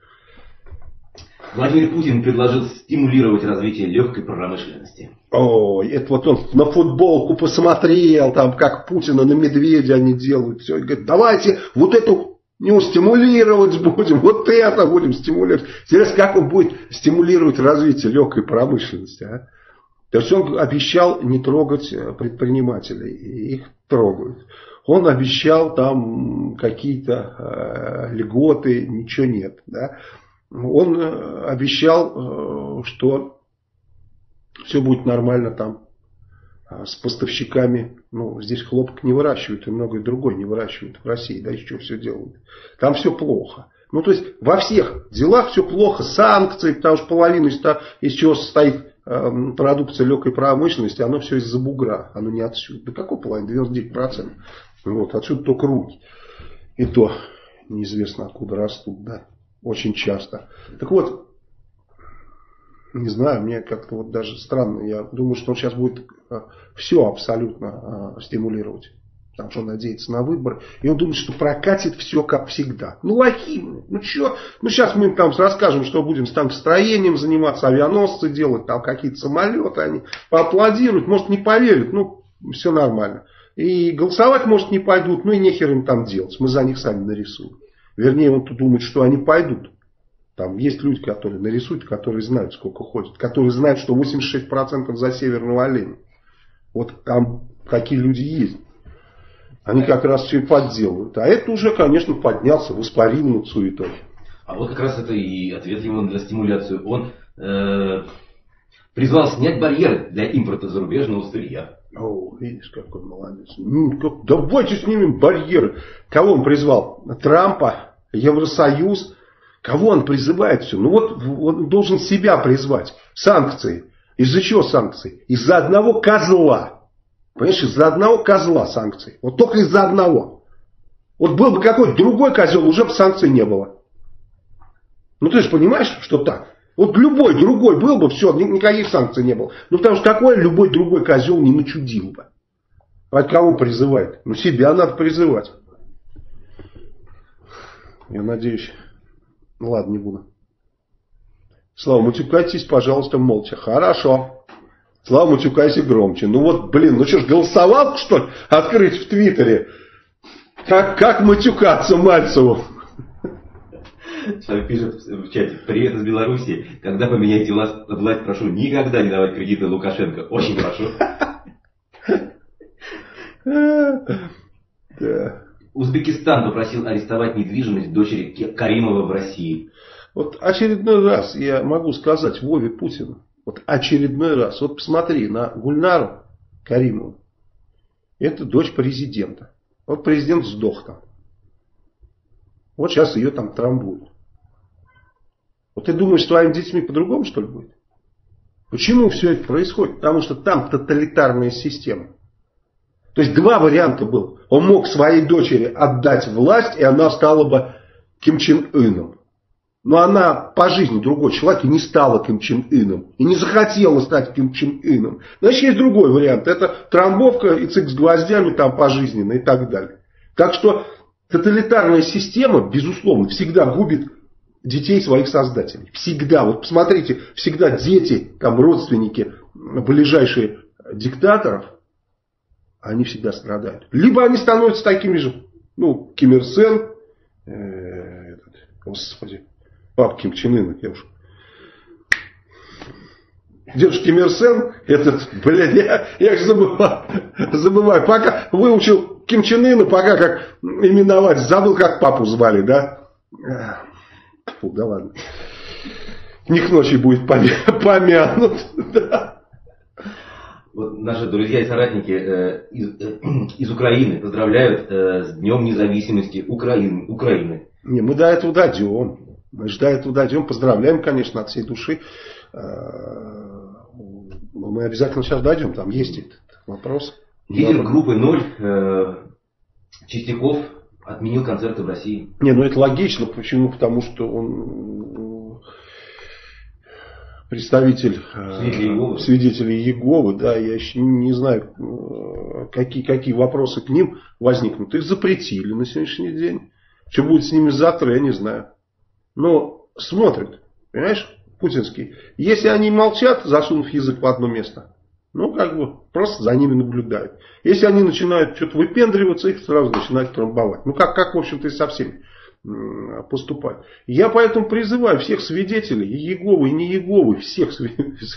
Владимир Путин предложил стимулировать развитие легкой промышленности. Ой, это вот он на футболку посмотрел, там как Путина на медведя они делают. Все, и говорит, давайте вот эту не стимулировать будем, вот это будем стимулировать. Интересно, как он будет стимулировать развитие легкой промышленности, а? То есть он обещал не трогать предпринимателей, и их трогают. он обещал там какие-то э, льготы, ничего нет. Да? Он э, обещал, э, что все будет нормально там э, с поставщиками. Ну, здесь хлопок не выращивают, и многое другое не выращивают в России. Да, еще все делают. Там все плохо. Ну, то есть, во всех делах все плохо. Санкции, потому что половина из, из чего состоит э, продукция легкой промышленности, оно все из-за бугра, оно не отсюда. Да какой половина? девяносто девять процентов. Вот, отсюда только руки. И то неизвестно откуда растут, да. Очень часто. Так вот, не знаю, мне как-то вот даже странно. Я думаю, что он сейчас будет э, все абсолютно э, стимулировать. Потому что он надеется на выборы. И он думает, что прокатит все как всегда. Ну, лохи. Ну, что? Ну, сейчас мы им там расскажем, что будем с танкостроением заниматься, авианосцы делать, там какие-то самолеты. Они поаплодируют, может, не поверят. Ну, все нормально. И голосовать, может, не пойдут. Ну, и нехер им там делать. Мы за них сами нарисуем. Вернее, он тут думает, что они пойдут. Там есть люди, которые нарисуют, которые знают, сколько ходят. Которые знают, что восемьдесят шесть процентов за северного оленя. Вот там какие люди есть. Они как раз все и подделывают. А это уже, конечно, поднялся воспаримую суетой. А вот как раз это и ответ его для стимуляции. Он э, призвал снять барьеры для импорта зарубежного сырья. О, видишь, какой молодец. Ну, как, давайте снимем барьеры. Кого он призвал? Трампа, Евросоюз. Кого он призывает все? Ну вот он должен себя призвать. Санкции. Из-за чего санкции? Из-за одного козла. Понимаешь, из-за одного козла санкций. Вот только из-за одного. Вот был бы какой-то другой козел, уже бы санкций не было. Ну ты же понимаешь, что так? Вот любой другой был бы, все, никаких санкций не было. Ну потому что какой любой другой козел не начудил бы. А кого призывает? Ну себя надо призывать. Я надеюсь. Ну ладно, не буду. Слава, матюкайтесь, пожалуйста, молча. Хорошо. Слава, матюкайся громче. Ну вот, блин, ну что ж, голосовал, что ли, открыть в Твиттере? Как, как матюкаться Мальцеву? Человек пишет в чате: привет из Беларуси. Когда поменяете власть, власть, прошу никогда не давать кредиты Лукашенко. Очень прошу. Узбекистан попросил арестовать недвижимость дочери Каримова в России. Вот очередной раз я могу сказать Вове Путину. Вот очередной раз. Вот посмотри на Гульнару Каримову. Это дочь президента. Вот президент сдох там. Вот сейчас ее там трамбуют. Вот ты думаешь, с твоими детьми по-другому, что ли, будет? Почему все это происходит? Потому что там тоталитарная система. То есть два варианта было. Он мог своей дочери отдать власть, и она стала бы Ким Чен Ыном. Но она по жизни другой человек и не стала Ким Чен Ыном. И не захотела стать Ким Чен Ыном. Значит, есть другой вариант. Это трамбовка и цик с гвоздями там пожизненно и так далее. Так что тоталитарная система, безусловно, всегда губит детей своих создателей. Всегда. Вот посмотрите, всегда дети, там родственники, ближайшие диктаторов, они всегда страдают. Либо они становятся такими же, ну, Ким Ир Сен, э, этот, господи, пап Ким Чен Ына, я уж. Дедушка Ким Ир Сен, этот, блядь, я, я же забываю, забываю, пока выучил Ким Чен Ына, пока как именовать, забыл, как папу звали, да? Фу, да ладно. Не к ночи будет помянут, да. Вот наши друзья и соратники э, из, э, из Украины поздравляют э, с Днем независимости Украины. Украины. Не, мы до этого дойдем. Мы же до этого дойдем. Поздравляем, конечно, от всей души. Мы обязательно сейчас дойдем. Там есть этот вопрос. Лидер группы ноль э, Чистяков отменил концерты в России. Не, ну это логично. Почему? Потому что он представитель свидетелей Иеговы. свидетелей Иеговы, да, я еще не знаю, какие, какие вопросы к ним возникнут. Их запретили на сегодняшний день. Что будет с ними завтра, я не знаю. Но смотрят, понимаешь, путинские. Если они молчат, засунув язык в одно место, ну, как бы, просто за ними наблюдают. Если они начинают что-то выпендриваться, их сразу начинают трамбовать. Ну, как, как в общем-то, и со всеми поступать. Я поэтому призываю всех свидетелей, и Иеговы, и не Иеговы, всех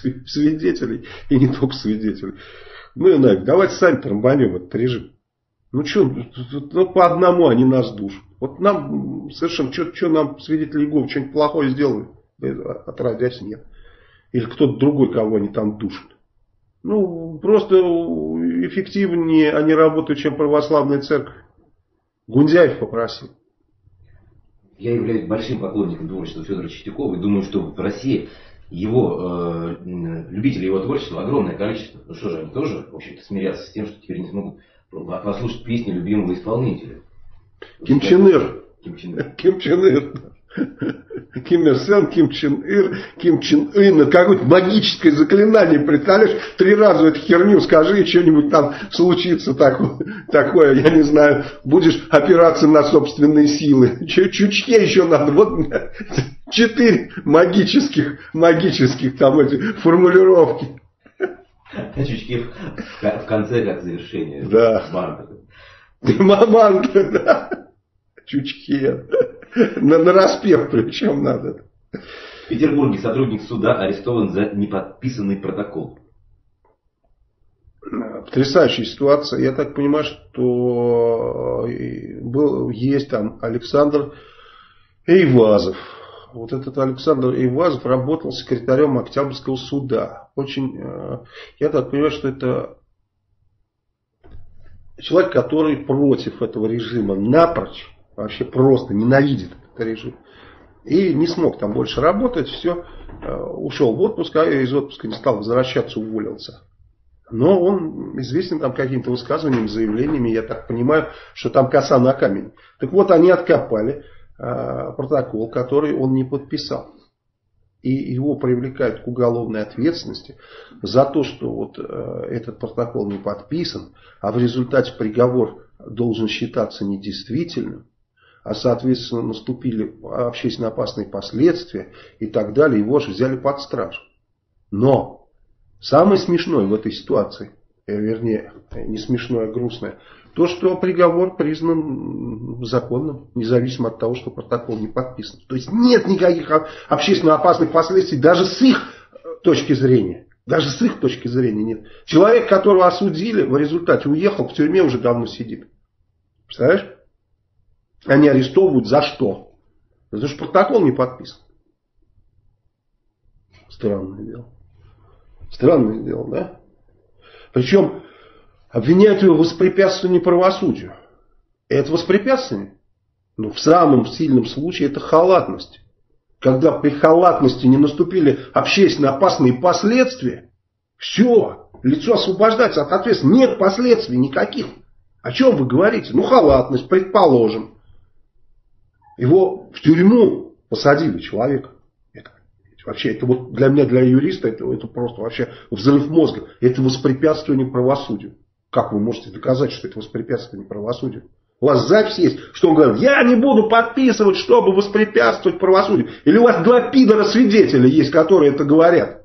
свидетелей, и не только свидетелей. Ну и нафиг, давайте сами трамбанем этот режим. Ну что, ну, по одному они нас душат. Вот нам совершенно, что нам свидетели Иеговы что-нибудь плохое сделали? Отродясь нет. Или кто-то другой, кого они там душат. Ну, просто эффективнее они работают, чем православная церковь. Гундяев попросил. Я являюсь большим поклонником творчества Федора Чистякова и думаю, что в России его, э, любителей его творчества огромное количество. Ну что же, они тоже, в общем-то, смирятся с тем, что теперь не смогут послушать песни любимого исполнителя. Ким Чен Ир. Ким Чен Ир. Ким Чен Ир. Ким Ир Сен, Ким Чен Ир, Ким Чен Ын. Какое-то магическое заклинание, представляешь? Три раза эту херню скажи, и что-нибудь там случится такое, такое, я не знаю, будешь опираться на собственные силы. Чучке еще надо. Вот четыре магических, магических там эти формулировки. Чучки в конце как завершение. Да. Мантры. Мантры, да. Чучке. На, на распев причем надо. В Петербурге сотрудник суда арестован за неподписанный протокол. Потрясающая ситуация. Я так понимаю, что был, есть там Александр Эйвазов. Вот этот Александр Эйвазов работал секретарем Октябрьского суда. Очень, я так понимаю, что это человек, который против этого режима напрочь. Вообще просто ненавидит этот режим. И не смог там больше работать. Все, ушел в отпуск, а из отпуска не стал возвращаться, уволился. Но он известен там какими-то высказываниями, заявлениями. Я так понимаю, что там коса на камень. Так вот, они откопали э, протокол, который он не подписал. И его привлекают к уголовной ответственности за то, что вот э, этот протокол не подписан, а в результате приговор должен считаться недействительным. А соответственно наступили общественно опасные последствия и так далее, его же взяли под стражу. Но самое смешное в этой ситуации, вернее, не смешное, а грустное, то, что приговор признан законным, независимо от того, что протокол не подписан. То есть нет никаких общественно опасных последствий даже с их точки зрения. Даже с их точки зрения нет. Человек, которого осудили, в результате уехал, в тюрьме уже давно сидит. Представляешь? Они арестовывают за что? За то, что протокол не подписан. Странное дело. Странное дело, да? Причем обвиняют его в воспрепятствовании правосудию. И это воспрепятствование? Ну, в самом сильном случае это халатность. Когда при халатности не наступили общественно опасные последствия, все, лицо освобождается от ответственности. Нет последствий никаких. О чем вы говорите? Ну, халатность, предположим. Его в тюрьму посадили человека. Это, вообще, это вот для меня, для юриста, это, это просто вообще взрыв мозга. Это воспрепятствование правосудию. Как вы можете доказать, что это воспрепятствование правосудию? У вас запись есть, что он говорит, я не буду подписывать, чтобы воспрепятствовать правосудию. Или у вас два пидора свидетеля есть, которые это говорят.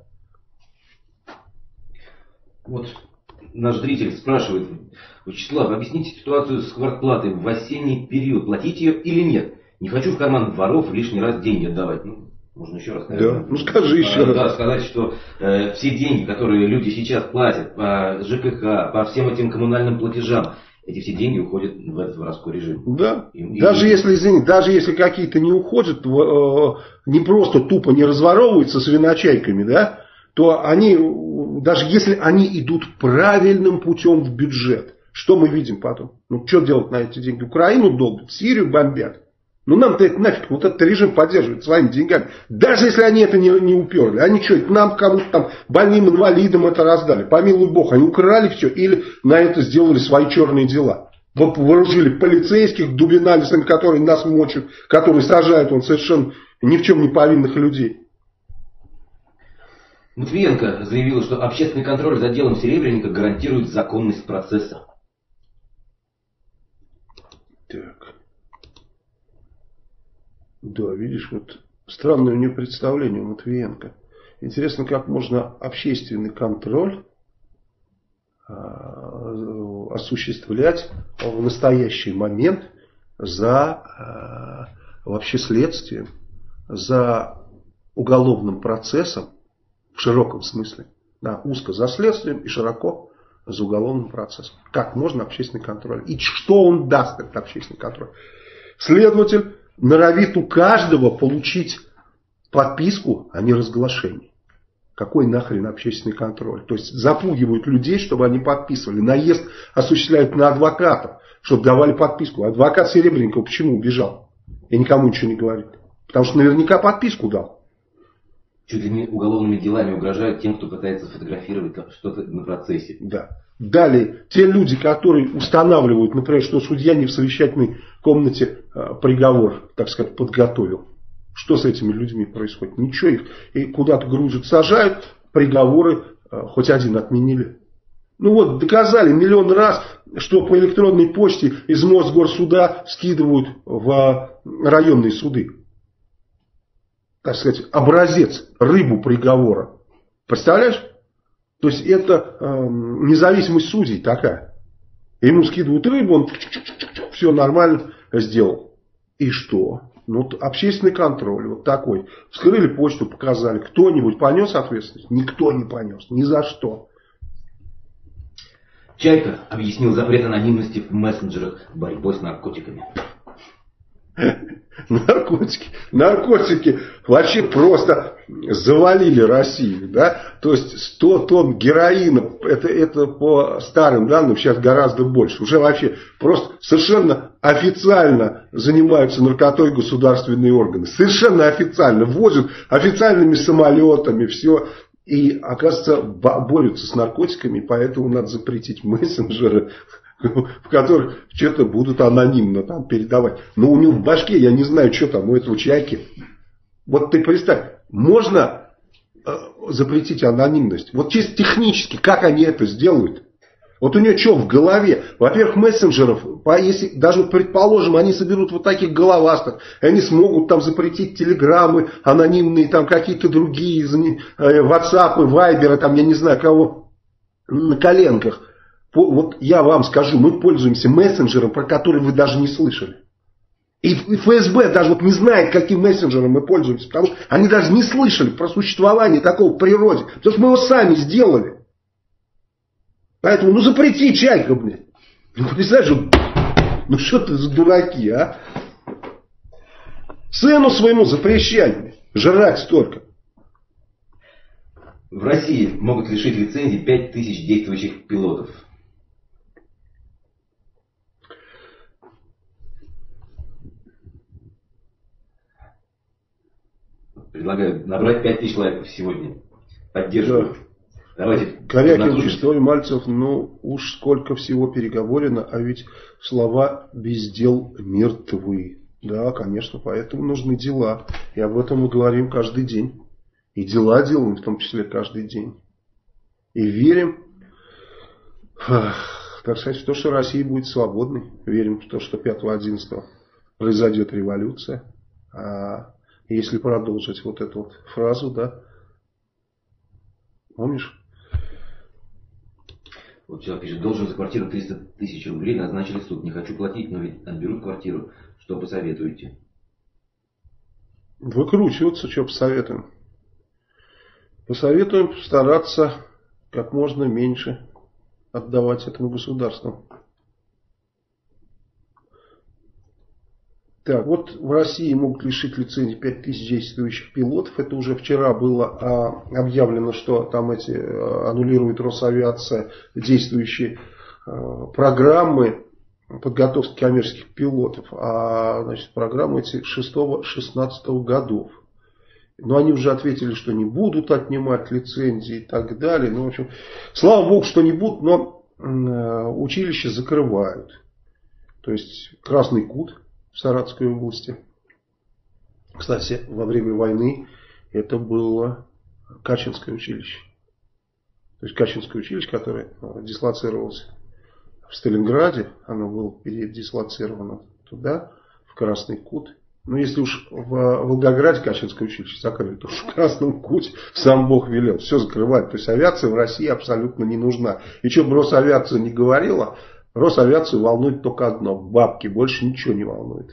Вот наш зритель спрашивает, Вячеслав, объясните ситуацию с квартплатой в осенний период. Платить ее или нет? Не хочу в карман воров лишний раз деньги отдавать. Ну, можно еще раз сказать. Да, ну скажи еще а, раз. Да, сказать, что э, все деньги, которые люди сейчас платят по ЖКХ, по всем этим коммунальным платежам, эти все деньги уходят в этот воровской режим. Да. И, даже и... если, извини, даже если какие-то не уходят, э, не просто тупо не разворовываются свиночайками, да, то они, даже если они идут правильным путем в бюджет, что мы видим потом? Ну, что делать на эти деньги? Украину долбят, Сирию бомбят. Ну, нам-то это нафиг, вот этот режим поддерживает своими деньгами. Даже если они это не, не уперли. Они что, нам кому-то там, больным инвалидам это раздали. Помилуй бог, они украли все или на это сделали свои черные дела. Вооружили полицейских, дубинальцами, которые нас мочат, которые сажают он совершенно ни в чем не повинных людей. Матвиенко заявила, что общественный контроль за делом Серебренника гарантирует законность процесса. Так. Да, видишь, вот странное у нее представление у Матвиенко. Интересно, как можно общественный контроль э, осуществлять в настоящий момент за э, вообще следствием, за уголовным процессом в широком смысле. Да, узко за следствием и широко за уголовным процессом. Как можно общественный контроль? И что он даст, этот общественный контроль? Следователь норовит у каждого получить подписку о неразглашении. Какой нахрен общественный контроль? То есть запугивают людей, чтобы они подписывали. Наезд осуществляют на адвокатов, чтобы давали подписку. Адвокат Серебренников почему убежал? И никому ничего не говорит. Потому что наверняка подписку дал. Чуть ли не уголовными делами угрожают тем, кто пытается фотографировать что-то на процессе. Да. Далее, те люди, которые устанавливают, например, что судья не в совещательной комнате э, приговор, так сказать, подготовил. Что с этими людьми происходит? Ничего, их и куда-то грузят, сажают, приговоры э, хоть один отменили. Ну вот, доказали миллион раз, что по электронной почте из Мосгорсуда скидывают в районные суды. Так сказать, образец, рыбу приговора. Представляешь? То есть это э, независимость судей такая. Ему скидывают рыбу, он все нормально сделал. И что? Ну, общественный контроль вот такой. Вскрыли почту, показали. Кто-нибудь понес ответственность? Никто не понес. Ни за что. Чайка объяснил запрет анонимности в мессенджерах борьбой с наркотиками. Наркотики. Наркотики вообще просто завалили Россию. Да? То есть сто тонн героина, это, это по старым данным сейчас гораздо больше. Уже вообще просто совершенно официально занимаются наркотой государственные органы. Совершенно официально. Возят официальными самолетами все. И, оказывается, борются с наркотиками, поэтому надо запретить мессенджеры, в которых что-то будут анонимно там передавать. Но у него в башке, я не знаю, что там у этого Чайки. Вот ты представь, можно э, запретить анонимность. Вот чисто технически, как они это сделают? Вот у него что в голове? Во-первых, мессенджеров, если даже предположим, они соберут вот таких головастых, и они смогут там запретить телеграммы анонимные, там какие-то другие, ватсапы, вайберы, там я не знаю кого, на коленках. Вот я вам скажу, мы пользуемся мессенджером, про который вы даже не слышали. И ФСБ даже вот не знает, каким мессенджером мы пользуемся, потому что они даже не слышали про существование такого в природе, потому что мы его сами сделали. Поэтому, ну запрети, Чайка, блин. Ну, представляешь, ну что ты за дураки, а? Сыну своему запрещай, блин, жрать столько. В России могут лишить лицензии пять тысяч действующих пилотов. Предлагаю набрать пять тысяч лайков сегодня. Поддерживаю. Да. Давайте. Корякин, что Мальцев, ну уж сколько всего переговорено, а ведь слова без дел мертвы. Да, конечно, поэтому нужны дела. И об этом мы говорим каждый день. И дела делаем в том числе каждый день. И верим, так сказать, в то, что Россия будет свободной. Верим в то, что пятого одиннадцатого произойдет революция. А если продолжить вот эту вот фразу, да, помнишь? Вот человек пишет, должен за квартиру триста тысяч рублей, назначили суд. Не хочу платить, но ведь отберут квартиру. Что посоветуете? Выкручиваться, что посоветуем? Посоветуем стараться как можно меньше отдавать этому государству. Так, вот в России могут лишить лицензии пять тысяч действующих пилотов. Это уже вчера было а, объявлено, что там эти а, аннулирует Росавиация действующие а, программы подготовки коммерческих пилотов. А значит, программы эти шестого-шестнадцатого годов. Но они уже ответили, что не будут отнимать лицензии и так далее. Ну, в общем, слава богу, что не будут, но э, училища закрывают. То есть Красный Кут в Саратовской области. Кстати, во время войны это было Качинское училище. То есть Качинское училище, которое дислоцировалось в Сталинграде, оно было передислоцировано туда, в Красный Кут. Но если уж в Волгограде Качинское училище закрыли, то уж в Красном Куте сам Бог велел. Все закрывать. То есть авиация в России абсолютно не нужна. И что бы Росавиация не говорила, Росавиацию волнует только одно. Бабки. Больше ничего не волнует.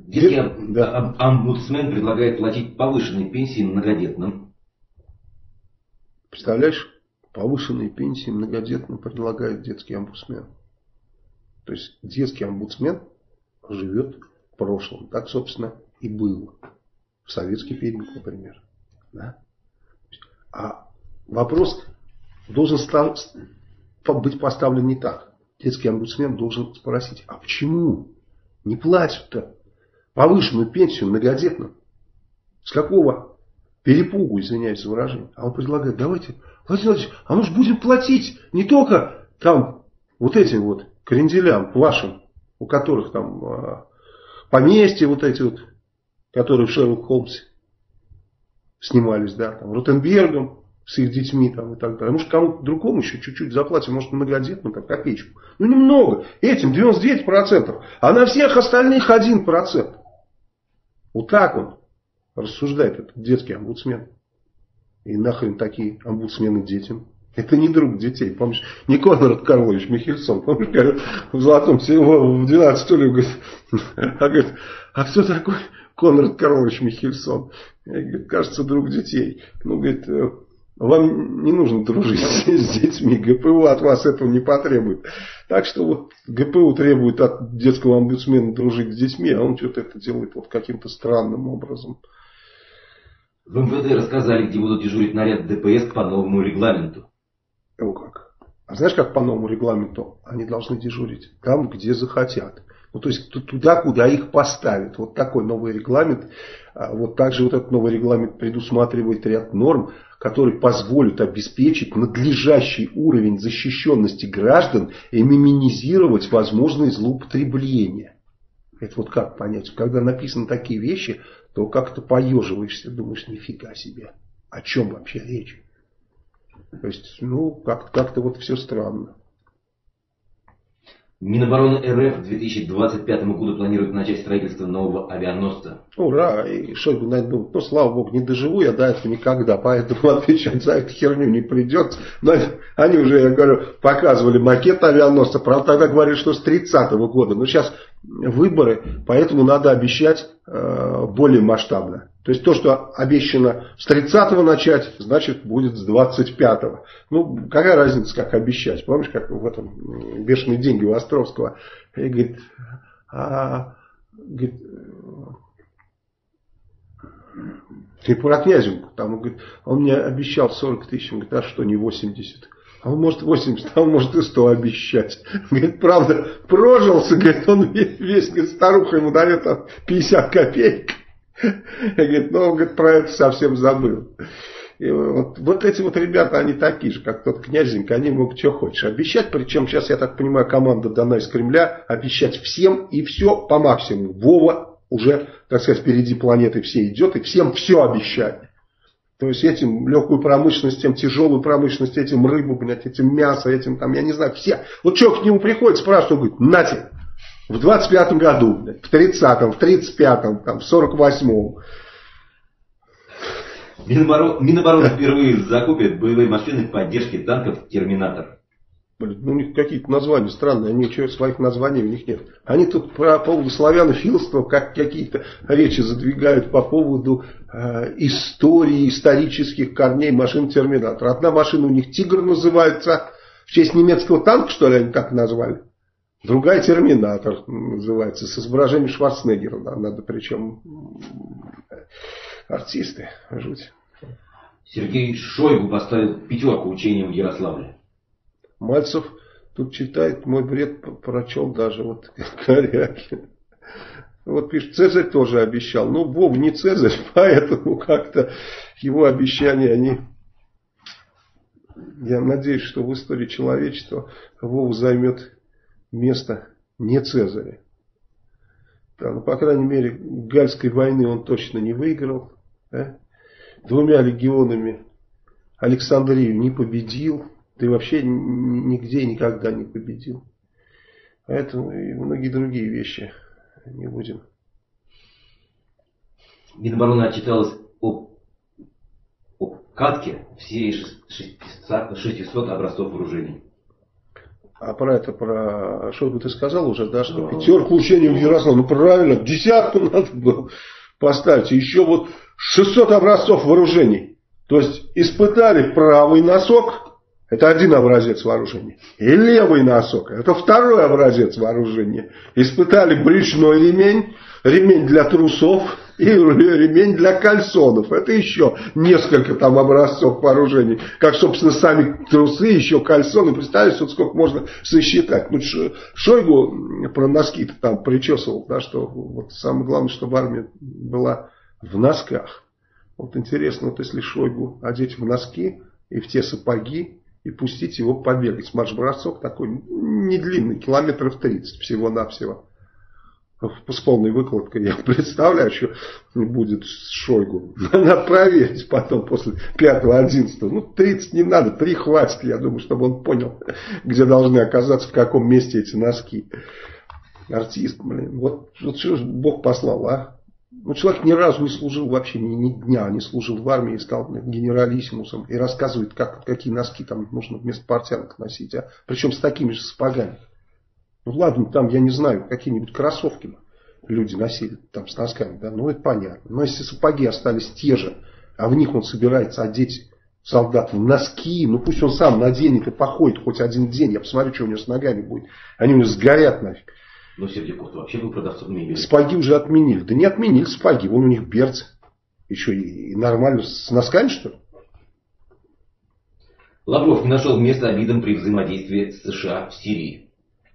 Детский да. омбудсмен предлагает платить повышенные пенсии многодетным. Представляешь, повышенные пенсии многодетным предлагает детский омбудсмен. То есть детский омбудсмен живет в прошлом. Так, собственно, и было. В советский период, например. Да? А вопрос должен стать, быть поставлен не так. Детский омбудсмен должен спросить, а почему не платят-то повышенную пенсию многодетным? С какого перепугу, извиняюсь за выражение. А он предлагает, давайте, Владимир Владимирович, а мы же будем платить не только там вот этим вот кренделям вашим, у которых там э, поместья вот эти вот, которые в Шерлок Холмсе снимались, да, там, Ротенбергом с их детьми там, и так далее. Может, кому-то другому еще чуть-чуть заплатим, может, многодетным, там, копеечку. Ну, немного. Этим девяносто девять процентов, а на всех остальных один процент. Вот так он рассуждает этот детский омбудсмен. И нахрен такие омбудсмены детям? Это не друг детей. Помнишь, не Конрад Карлович Михельсон. Помнишь, говорит, в золотом в двенадцать стульев говорит, а, говорит, а кто такой Конрад Карлович Михельсон? Я говорю, кажется, друг детей. Ну, говорит, вам не нужно дружить с детьми. ГПУ от вас этого не потребует. Так что вот ГПУ требует от детского омбудсмена дружить с детьми, а он что-то это делает вот каким-то странным образом. В МВД рассказали, где будут дежурить наряд ДПС по новому регламенту. О как. А знаешь, как по новому регламенту они должны дежурить? Там, где захотят. Ну, то есть туда, куда их поставят. Вот такой новый регламент. Вот также вот этот новый регламент предусматривает ряд норм, которые позволят обеспечить надлежащий уровень защищенности граждан и минимизировать возможные злоупотребления. Это вот как понять? Когда написаны такие вещи, то как-то поеживаешься, думаешь, нифига себе. О чем вообще речь? То есть, ну, как- как-то вот все странно. Минобороны РФ к две тысячи двадцать пятому году планирует начать строительство нового авианосца. Ура! И Шойгу найду. Ну, слава богу, не доживу я до этого никогда, поэтому отвечать за эту херню не придется. Но они уже, я говорю, показывали макет авианосца. Правда, тогда говорили, что с тридцатого года. Но сейчас выборы, поэтому надо обещать э, более масштабно. То есть то, что обещано с тридцатого начать, значит будет с двадцать пятого. Ну, какая разница, как обещать? Помнишь, как в этом «Бешеные деньги» у Островского? И говорит, а, говорит, и про Князевку, там, он говорит, он мне обещал сорок тысяч, он говорит, а что, не восемьдесят? А он может восемьдесят, а он может и сто обещать. Говорит, правда, прожился, говорит, он весь, весь говорит, старуха ему дает там пятьдесят копеек. Говорит, ну, он говорит, про это совсем забыл. И вот, вот эти вот ребята, они такие же, как тот Князенко, они могут что хочешь обещать. Причем сейчас, я так понимаю, команда дана из Кремля обещать всем и все по максимуму. Вова уже, так сказать, впереди планеты все идет и всем все обещает. То есть этим легкую промышленность, этим тяжелую промышленность, этим рыбу, блядь, этим мясо, этим там, я не знаю, все. Вот что к нему приходит, спрашивают, говорит, нате. В двадцать пятом году, в тридцатом, в тридцать пятом, там, в сорок восьмом. Минобороны, Минобороны впервые закупит боевые машины поддержки танков «Терминатор». Блин, ну у них какие-то названия странные, они ничего своих названий у них нет. Они тут по поводу славянофилства как какие-то речи задвигают по поводу э, истории, исторических корней машин «Терминатор». Одна машина у них «Тигр» называется, в честь немецкого танка, что ли, они так назвали. Другая «Терминатор» называется, с изображением Шварценеггера. Да, надо, причем артисты. Жуть. Сергей Шойгу поставил пятерку учениям в Ярославле. Мальцев тут читает, мой бред прочел даже вот Корякин. Вот пишет, Цезарь тоже обещал. Ну, Вов не Цезарь, поэтому как-то его обещания, они... Я надеюсь, что в истории человечества Вов займет место не Цезаря. Да, ну, по крайней мере, Гальской войны он точно не выиграл. Да? Двумя легионами Александрию не победил. Да и вообще нигде никогда не победил. Поэтому и многие другие вещи не будем. Минобороны отчиталась о, о катке в серии шестисот образцов вооружений. А про это, про что бы ты сказал уже, да, что пятерку учением в Ярославле. Ну правильно, десятку надо было поставить. Еще вот шестьсот образцов вооружений. То есть испытали правый носок, это один образец вооружения, и левый носок, это второй образец вооружения. Испытали брючной ремень, ремень для трусов и ремень для кальсонов. Это еще несколько там образцов вооружений. Как, собственно, сами трусы, еще кальсоны. Представляете, вот сколько можно сосчитать. Ну, Шойгу про носки-то там причесывал, да, что вот самое главное, чтобы армия была в носках. Вот интересно, вот если Шойгу одеть в носки и в те сапоги, и пустить его побегать. Марш-бросок такой не длинный, километров тридцать всего-навсего. С полной выкладкой я представляю, что будет с Шойгу. Надо проверить потом после пятого-одиннадцатого. Ну, тридцать не надо, три хватит, я думаю, чтобы он понял, где должны оказаться, в каком месте эти носки. Артист, блин. Вот, вот что же Бог послал, а? Ну, человек ни разу не служил вообще, ни, ни дня не служил в армии, стал генералиссимусом и рассказывает, как, какие носки там нужно вместо портянок носить. А? Причем с такими же сапогами. Ну ладно, там, я не знаю, какие-нибудь кроссовки люди носили там с носками, да, ну это понятно. Но если сапоги остались те же, а в них он собирается одеть солдат в носки, ну пусть он сам наденет и походит хоть один день, я посмотрю, что у него с ногами будет. Они у него сгорят нафиг. Ну, Сердюков вообще был продавцом мебели. Сапоги уже отменили. Да не отменили сапоги, вон у них берцы. Еще и, и нормально с носками, что ли? Лавров не нашел места обидам при взаимодействии с США в Сирии.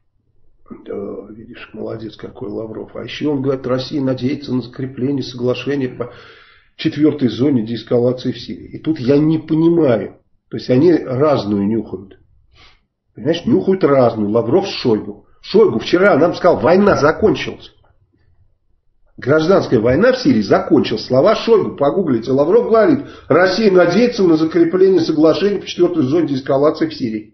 Да, видишь, молодец какой Лавров. А еще он говорит, Россия надеется на закрепление соглашения по четвертой зоне деэскалации в Сирии. И тут я не понимаю. То есть они разную нюхают. Понимаешь, нюхают разную. Лавров с Шойгу. Шойгу вчера нам сказал, война закончилась. Гражданская война в Сирии закончилась. Слова Шойгу, погуглите. Лавров говорит, Россия надеется на закрепление соглашения по четвертой зоне деэскалации в Сирии.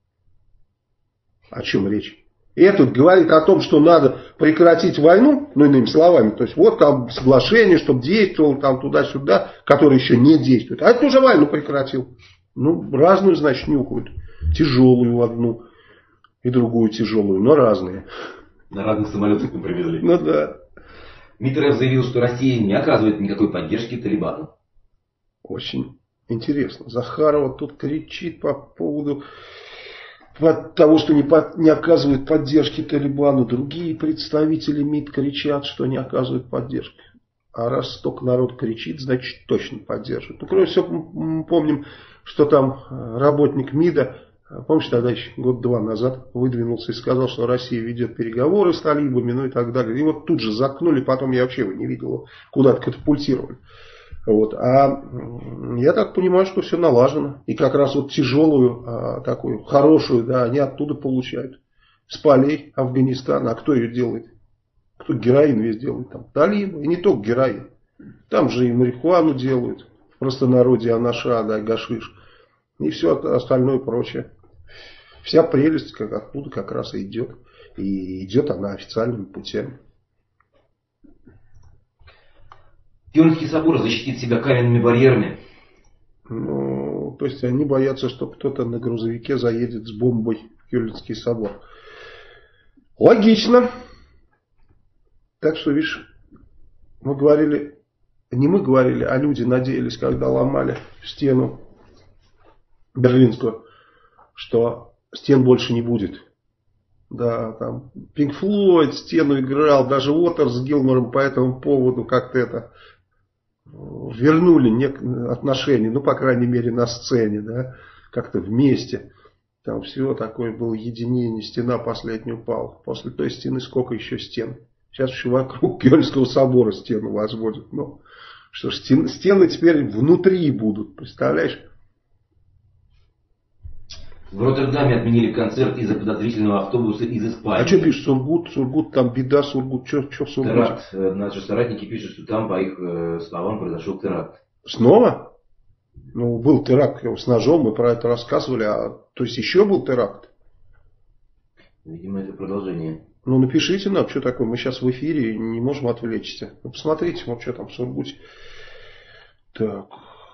О чем речь? Этот говорит о том, что надо прекратить войну, ну иными словами, то есть вот там соглашение, чтобы действовало там туда-сюда, которое еще не действует. А это уже войну прекратил. Ну, разную, значит, нюхают. Тяжелую одну и другую тяжелую, но разные. На разных самолетах мы привезли. Ну да. МИД заявил, что Россия не оказывает никакой поддержки Талибану. Очень интересно. Захарова тут кричит по поводу того, что не, по, не оказывает поддержки Талибану. Другие представители МИД кричат, что не оказывают поддержки. А раз столько народ кричит, значит точно поддерживают. Ну, кроме всего, мы помним, что там работник МИДа, помнишь, тогда еще год-два назад выдвинулся и сказал, что Россия ведет переговоры с талибами, ну и так далее. И вот тут же заткнули, потом я вообще его не видел, его куда-то катапультировали. Вот. А я так понимаю, что все налажено. И как раз вот тяжелую, а, такую хорошую, да, они оттуда получают. С полей Афганистана. А кто ее делает? Кто героин весь делает там? Талибы. И не только героин. Там же и марихуану делают. В простонародье анаша, да, гашиш. И все остальное прочее. Вся прелесть как оттуда как раз и идет. И идет она официальными путями. Кёльнский собор защитит себя каменными барьерами. Ну, то есть они боятся, что кто-то на грузовике заедет с бомбой в Кёльнский собор. Логично. Так что, видишь, мы говорили, не мы говорили, а люди надеялись, когда ломали стену берлинскую, что стен больше не будет. Да, там Пинк Флойд стену играл, даже Уотерс с Гилмором по этому поводу как-то это вернули отношения, ну, по крайней мере, на сцене, да, как-то вместе. Там все такое было единение, стена последняя упала. После той стены сколько еще стен? Сейчас еще вокруг Кёльнского собора стену возводят. Ну, что ж, стены, стены теперь внутри будут, представляешь? В Роттердаме отменили концерт из-за подозрительного автобуса из Испании. А что пишут? Сургут, Сургут, там беда, Сургут. Что, что в Сургуте? Теракт. Наши соратники пишут, что там, по их словам, произошел теракт. Снова? Ну, был теракт с ножом, мы про это рассказывали. А, то есть еще был теракт? Видимо, это продолжение. Ну, напишите нам, что такое. Мы сейчас в эфире, не можем отвлечься. Ну, посмотрите, вот что там в Сургуте. Так...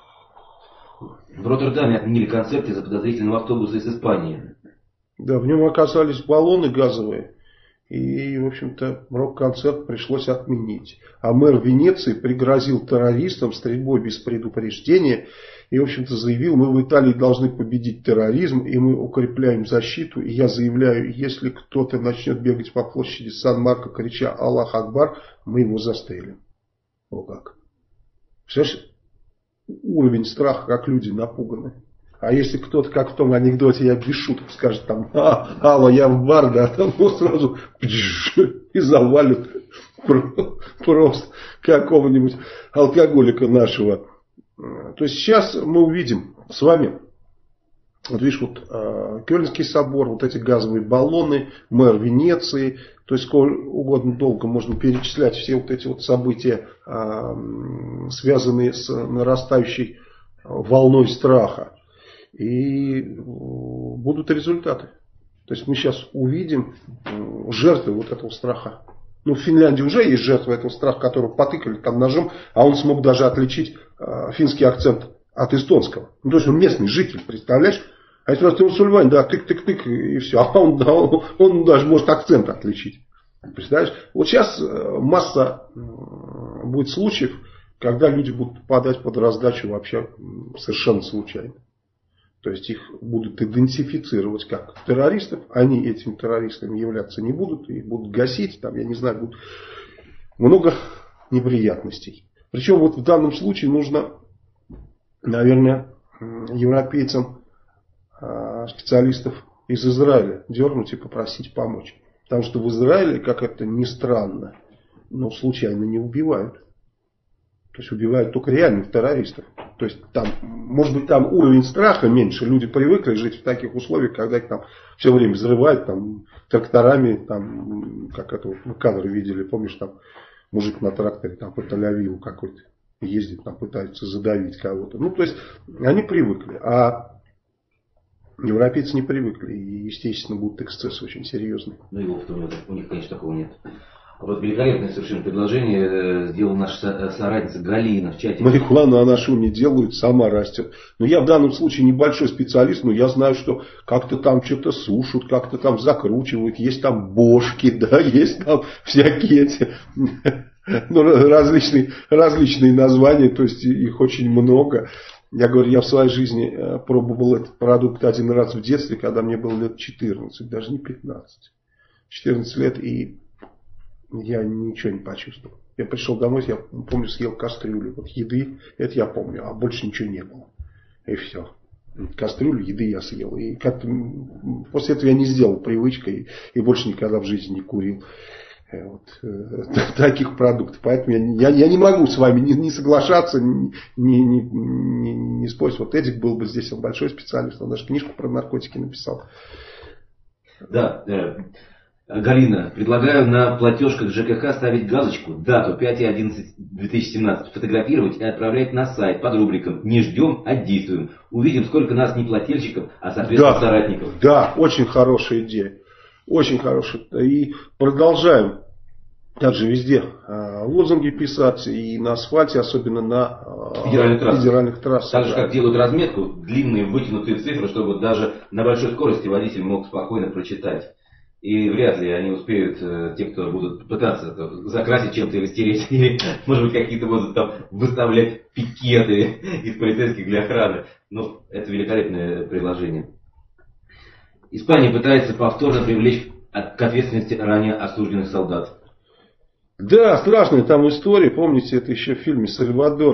В Роттердаме отменили концерт из-за подозрительного автобуса из Испании. Да, в нем оказались баллоны газовые. И, в общем-то, рок-концерт пришлось отменить. А мэр Венеции пригрозил террористам стрельбой без предупреждения. И, в общем-то, заявил, мы в Италии должны победить терроризм, и мы укрепляем защиту. И я заявляю, если кто-то начнет бегать по площади Сан-Марко, крича «Аллах Акбар», мы его застрелим. Вот как. Представляешь, уровень страха, как люди напуганы. А если кто-то, как в том анекдоте, я без шуток скажет, там, а, Алла, я в бар, да, там ну, сразу и завалит просто какого-нибудь алкоголика нашего. То есть сейчас мы увидим с вами, вот видишь, вот э, Кёльнский собор, вот эти газовые баллоны, мэр Венеции, то есть сколь угодно долго можно перечислять все вот эти вот события, э, связанные с нарастающей волной страха. И будут результаты. То есть мы сейчас увидим жертвы вот этого страха. Ну, в Финляндии уже есть жертвы этого страха, которого потыкали там ножом, а он смог даже отличить э, финский акцент от эстонского. Ну, то есть он местный житель, представляешь? А если ты мусульманин, да, тык-тык-тык и все. А он, да, он, он даже может акцент отличить. Представляешь? Вот сейчас масса будет случаев, когда люди будут попадать под раздачу вообще совершенно случайно. То есть их будут идентифицировать как террористов, они этими террористами являться не будут и будут гасить, там, я не знаю, будет много неприятностей. Причем вот в данном случае нужно, наверное, европейцам специалистов из Израиля дернуть и попросить помочь. Потому что в Израиле, как это ни странно, но случайно не убивают. То есть убивают только реальных террористов. То есть там, может быть, там уровень страха меньше. Люди привыкли жить в таких условиях, когда их там все время взрывают там, тракторами, там, как это вот, мы кадры видели, помнишь, там мужик на тракторе там, по Тель-Авиву какой-то ездит, там пытается задавить кого-то. Ну, то есть они привыкли, а европейцы не привыкли. И, естественно, будут эксцессы очень серьезные. Ну, его в том, у них, конечно, такого нет. Вот великолепное совершенно предложение сделала наша соратница Галина в чате. Марихуану она что не делает, сама растет. Но я в данном случае небольшой специалист, но я знаю, что как-то там что-то сушат, как-то там закручивают, есть там бошки, да, есть там всякие эти ну, различные, различные названия, то есть их очень много. Я говорю, я в своей жизни пробовал этот продукт один раз в детстве, когда мне было лет четырнадцать, даже не пятнадцать. четырнадцать лет, и я ничего не почувствовал. Я пришел домой, я помню, съел кастрюлю. Вот еды, это я помню, а больше ничего не было. И все. Кастрюлю еды я съел. И как-то после этого я не сделал привычкой и, и больше никогда в жизни не курил вот, э, таких продуктов. Поэтому я, я, я не могу с вами не, не соглашаться, не, не, не, не спорить. Вот Эдик был бы здесь, он большой специалист, он даже книжку про наркотики написал. Да, да. Галина, предлагаю на платежках ЖКХ ставить галочку, дату пятое одиннадцатое две тысячи семнадцатого, фотографировать и отправлять на сайт под рубриком «Не ждем, а действуем». Увидим, сколько нас не плательщиков, а соответственно да, соратников. Да, очень хорошая идея. Очень хорошая. И продолжаем также везде э, лозунги писать и на асфальте, особенно на э, федеральных, трассах. федеральных трассах. Так же, да. Как делают разметку, длинные вытянутые цифры, чтобы даже на большой скорости водитель мог спокойно прочитать. И вряд ли они успеют, э, те, кто будут пытаться это, закрасить чем-то или стереть, или, может быть, какие-то будут там выставлять пикеты из полицейских для охраны. Ну, это великолепное предложение. Испания пытается повторно привлечь к ответственности ранее осужденных солдат. Да, страшная там история. Помните, это еще в фильме «Сальвадор».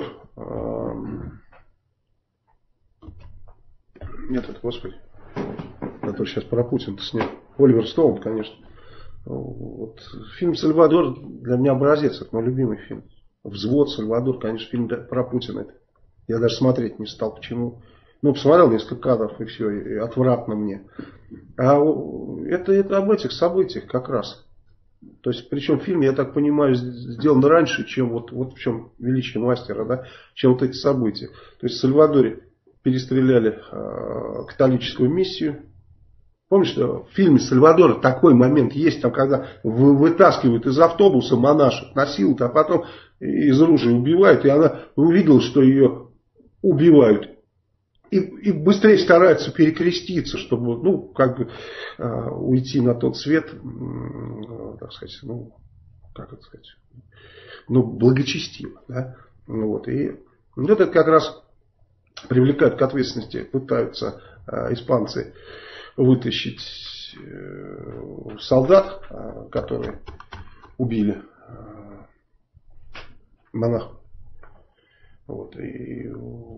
Этот, господи. Который сейчас про Путина снял. Оливер Стоун, конечно. Вот. Фильм «Сальвадор» для меня образец. Это мой любимый фильм. «Взвод», «Сальвадор», конечно, фильм про Путина. Это. Я даже смотреть не стал. Почему? Ну, посмотрел несколько кадров и все. И отвратно мне. А это, это об этих событиях как раз. То есть, причем фильм, я так понимаю, сделан раньше, чем вот, вот в чем величие мастера, да, чем вот эти события. То есть в Сальвадоре перестреляли э, католическую миссию. Помнишь, что в фильме «Сальвадор» такой момент есть, там, когда вытаскивают из автобуса монашек, насилуют, а потом из ружья убивают, и она увидела, что ее убивают. и, и быстрее стараются перекреститься, чтобы, ну, как бы э, уйти на тот свет, э, так сказать, ну, как это сказать, ну, благочестиво, да, вот, и вот это как раз привлекают к ответственности, пытаются э, испанцы вытащить э, солдат, э, которые убили э, монахов. Вот, и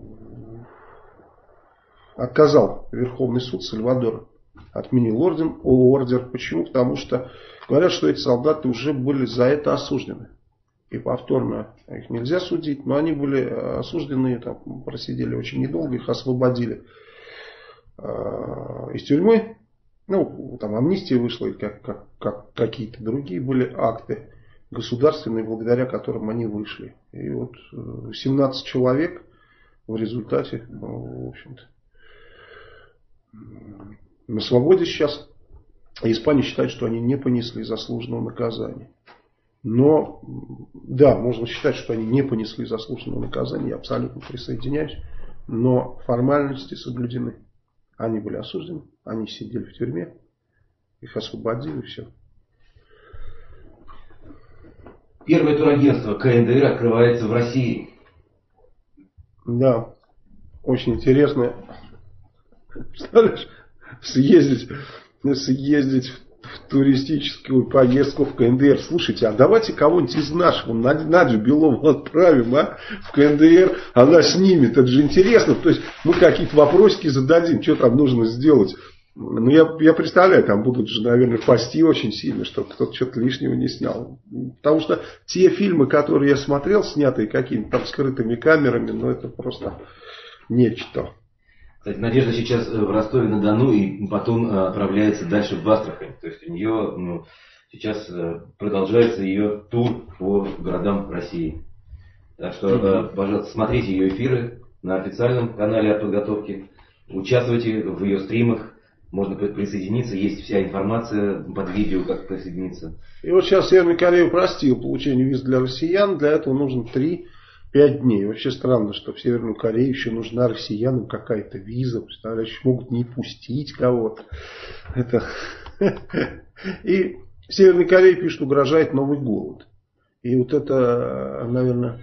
отказал Верховный суд Сальвадора, отменил орден, ордер. Почему? Потому что говорят, что эти солдаты уже были за это осуждены. И повторно их нельзя судить, но они были осуждены, там, просидели очень недолго, их освободили э, из тюрьмы. Ну, там амнистия вышла, и как, как, как какие-то другие были акты государственные, благодаря которым они вышли. И вот семнадцать человек в результате, ну, в общем-то, на свободе сейчас. И Испания считает, что они не понесли заслуженного наказания. Но, да, можно считать, что они не понесли заслуженного наказания, я абсолютно присоединяюсь, но формальности соблюдены. Они были осуждены, они сидели в тюрьме, их освободили, все. Первое турагентство ка эн дэ эр открывается в России. Да, очень интересно. Представляешь, съездить, съездить в туристическую поездку в ка эн дэ эр. Слушайте, а давайте кого-нибудь из нашего, Надю Белову отправим, а, в ка эн дэ эр, она снимет, это же интересно. То есть мы какие-то вопросики зададим, что там нужно сделать. Ну, я, я представляю, там будут же, наверное, пасти очень сильно, чтобы кто-то что-то лишнего не снял. Потому что те фильмы, которые я смотрел, снятые какими-то там скрытыми камерами, ну, это просто нечто. Кстати, Надежда сейчас в Ростове-на-Дону и потом отправляется дальше в Астрахань. То есть у нее, ну, сейчас продолжается ее тур по городам России. Так что, mm-hmm. пожалуйста, смотрите ее эфиры на официальном канале от подготовки, участвуйте в ее стримах. Можно присоединиться, есть вся информация под видео, как присоединиться. И вот сейчас Северная Корея упростила получение виз для россиян. Для этого нужно три-пять дней. Вообще странно, что в Северную Корею еще нужна россиянам какая-то виза. Представляешь, могут не пустить кого-то. Это... И в Северной Корее пишут, угрожает новый голод. И вот это, наверное,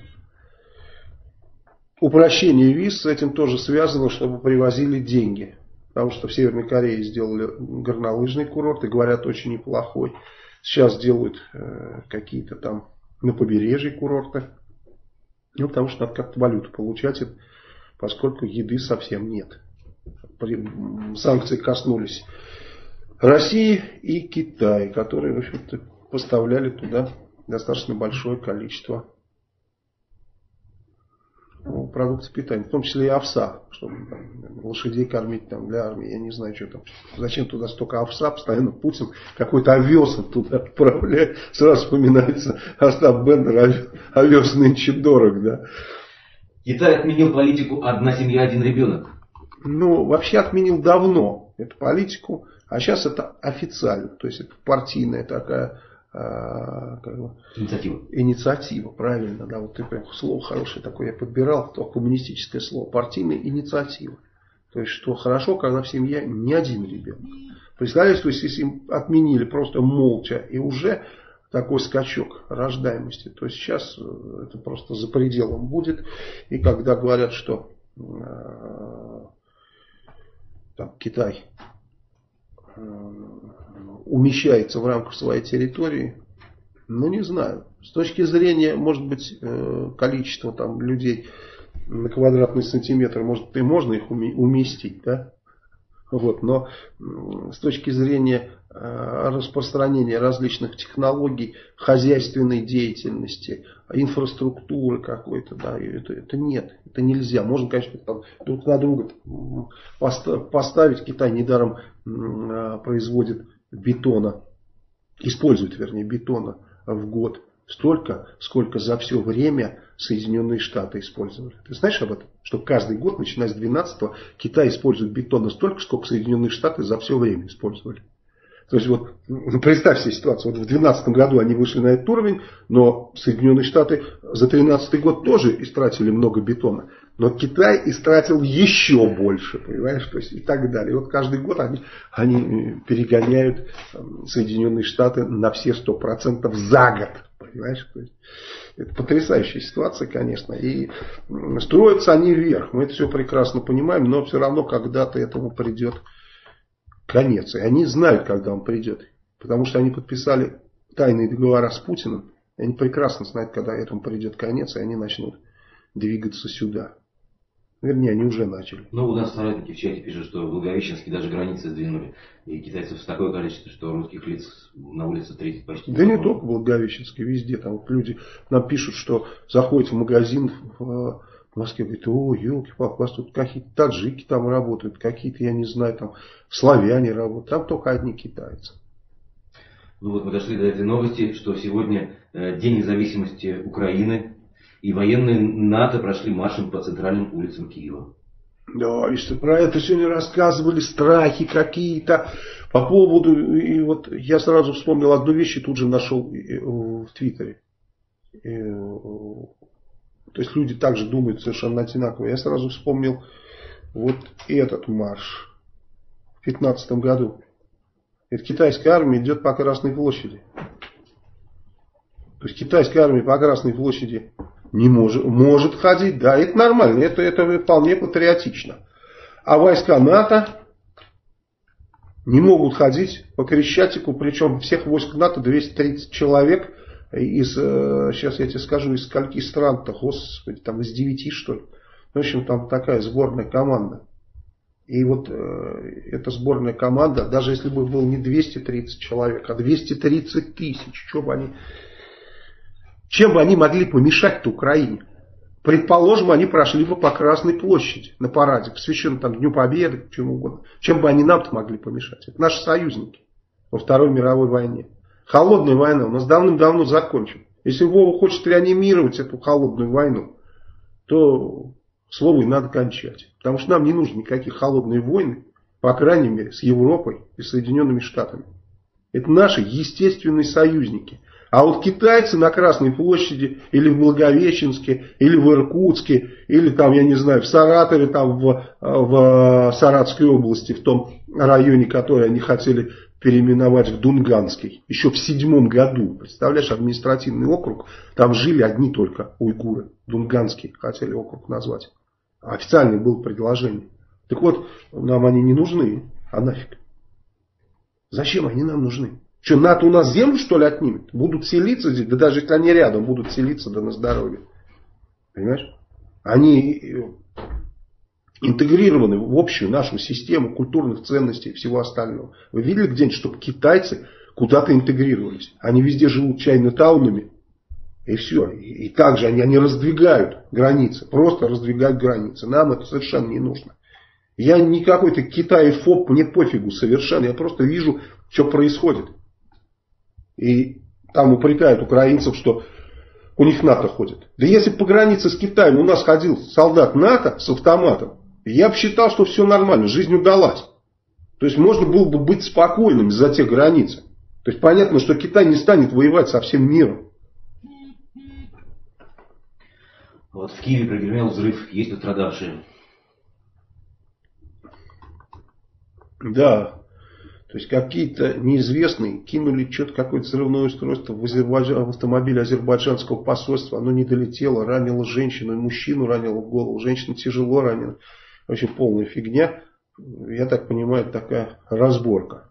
упрощение виз с этим тоже связано, чтобы привозили деньги. Потому что в Северной Корее сделали горнолыжный курорт, и говорят, очень неплохой. Сейчас делают э, какие-то там на побережье курорты. Ну, потому что надо как-то валюту получать, поскольку еды совсем нет. Санкции коснулись России и Китая, которые, в общем-то, поставляли туда достаточно большое количество продуктов питания, в том числе и овса, чтобы там, лошадей кормить там, для армии, я не знаю, что там, зачем туда столько овса, постоянно Путин какой-то овес туда отправляет, сразу вспоминается Остап Бендер, овес нынче дорог, да. Китай отменил политику «одна семья, один ребенок». Ну, вообще отменил давно эту политику, а сейчас это официально, то есть это партийная такая как бы, инициатива. Инициатива, правильно, да, вот ты прям слово хорошее такое я подбирал, то коммунистическое слово, партийная инициатива. То есть, что хорошо, когда в семье не один ребенок. Представляете, то есть, если им отменили просто молча, и уже такой скачок рождаемости, то сейчас это просто за пределом будет. И когда говорят, что э, там, Китай умещается в рамках своей территории, ну не знаю. С точки зрения, может быть, количества там людей на квадратный сантиметр, может и можно их уместить, да? Вот, но с точки зрения распространения различных технологий, хозяйственной деятельности, инфраструктуры какой-то, да, это, это нет, это нельзя. Можно, конечно, там, друг на друга поставить. Китай недаром производит бетона, использует, вернее, бетона в год столько, сколько за все время Соединенные Штаты использовали. Ты знаешь об этом? Что каждый год, начиная с двенадцатого, Китай использует бетона столько, сколько Соединенные Штаты за все время использовали. То есть вот представь себе ситуацию. Вот в две тысячи двенадцатом году они вышли на этот уровень, но Соединенные Штаты за две тысячи тринадцатый год тоже истратили много бетона. Но Китай истратил еще больше, понимаешь, то есть и так далее. И вот каждый год они, они перегоняют Соединенные Штаты на все сто процентов за год, понимаешь, то есть это потрясающая ситуация, конечно. И строятся они вверх, мы это все прекрасно понимаем, но все равно когда-то этому придет конец. И они знают, когда он придет, потому что они подписали тайные договора с Путиным, и они прекрасно знают, когда этому придет конец, и они начнут двигаться сюда. Вернее, они уже начали. Ну, у нас соратники в чате пишут, что в Благовещенске даже границы сдвинули. И китайцев такое количество, что русских лиц на улице встретить почти да не только в Благовещенске, везде. Там вот люди нам пишут, что заходят в магазин в Москве, говорят, о, елки-палки, у вас тут какие-то таджики там работают, какие-то, я не знаю, там славяне работают. Там только одни китайцы. Ну вот мы дошли до этой новости, что сегодня э, День независимости Украины. И военные НАТО прошли маршем по центральным улицам Киева. Да, и что про это сегодня рассказывали, страхи какие-то по поводу. И вот я сразу вспомнил одну вещь и тут же нашел в Твиттере. То есть люди также думают совершенно одинаково. Я сразу вспомнил вот этот марш в пятнадцатом году. Это китайская армия идет по Красной площади. То есть китайская армия по Красной площади не может, может ходить, да, это нормально, это, это вполне патриотично. А войска НАТО не могут ходить по Крещатику, причем всех войск НАТО двести тридцать человек из, сейчас я тебе скажу, из скольки стран-то, господи, там из девяти, что ли. В общем, там такая сборная команда. И вот э, эта сборная команда, даже если бы было не двести тридцать человек, а двести тридцать тысяч, что бы они... Чем бы они могли помешать-то Украине? Предположим, они прошли бы по Красной площади на параде, посвященном там Дню Победы, чему угодно. Чем бы они нам-то могли помешать? Это наши союзники во Второй мировой войне. Холодная война у нас давным-давно закончена. Если Вова хочет реанимировать эту холодную войну, то слово и надо кончать. Потому что нам не нужны никаких холодные войны, по крайней мере, с Европой и Соединенными Штатами. Это наши естественные союзники. А вот китайцы на Красной площади, или в Благовещенске, или в Иркутске, или там, я не знаю, в Саратове, там в, в Саратовской области, в том районе, который они хотели переименовать в Дунганский, еще в седьмом году. Представляешь, административный округ, там жили одни только уйгуры. Дунганский хотели округ назвать. Официальное было предложение. Так вот, нам они не нужны, а нафиг. Зачем они нам нужны? Что, НАТО у нас землю, что ли, отнимет? Будут селиться здесь? Да даже если они рядом будут селиться, да на здоровье. Понимаешь? Они интегрированы в общую нашу систему культурных ценностей и всего остального. Вы видели где-нибудь, чтобы китайцы куда-то интегрировались? Они везде живут чайно-таунами. И все. И, и также они, они раздвигают границы. Просто раздвигают границы. Нам это совершенно не нужно. Я не какой-то китаефоб, мне пофигу совершенно. Я просто вижу, что происходит. И там упрекают украинцев, что у них НАТО ходит. Да если по границе с Китаем у нас ходил солдат НАТО с автоматом, я бы считал, что все нормально, жизнь удалась. То есть можно было бы быть спокойным за те границы. То есть понятно, что Китай не станет воевать со всем миром. Вот в Киеве прогремел взрыв, есть пострадавшие. Да. То есть какие-то неизвестные кинули что-то, какое-то взрывное устройство в, Азербайджан, в автомобиль азербайджанского посольства. Оно не долетело, ранило женщину и мужчину, ранило в голову. Женщина тяжело ранена. Вообще полная фигня. Я так понимаю, такая разборка.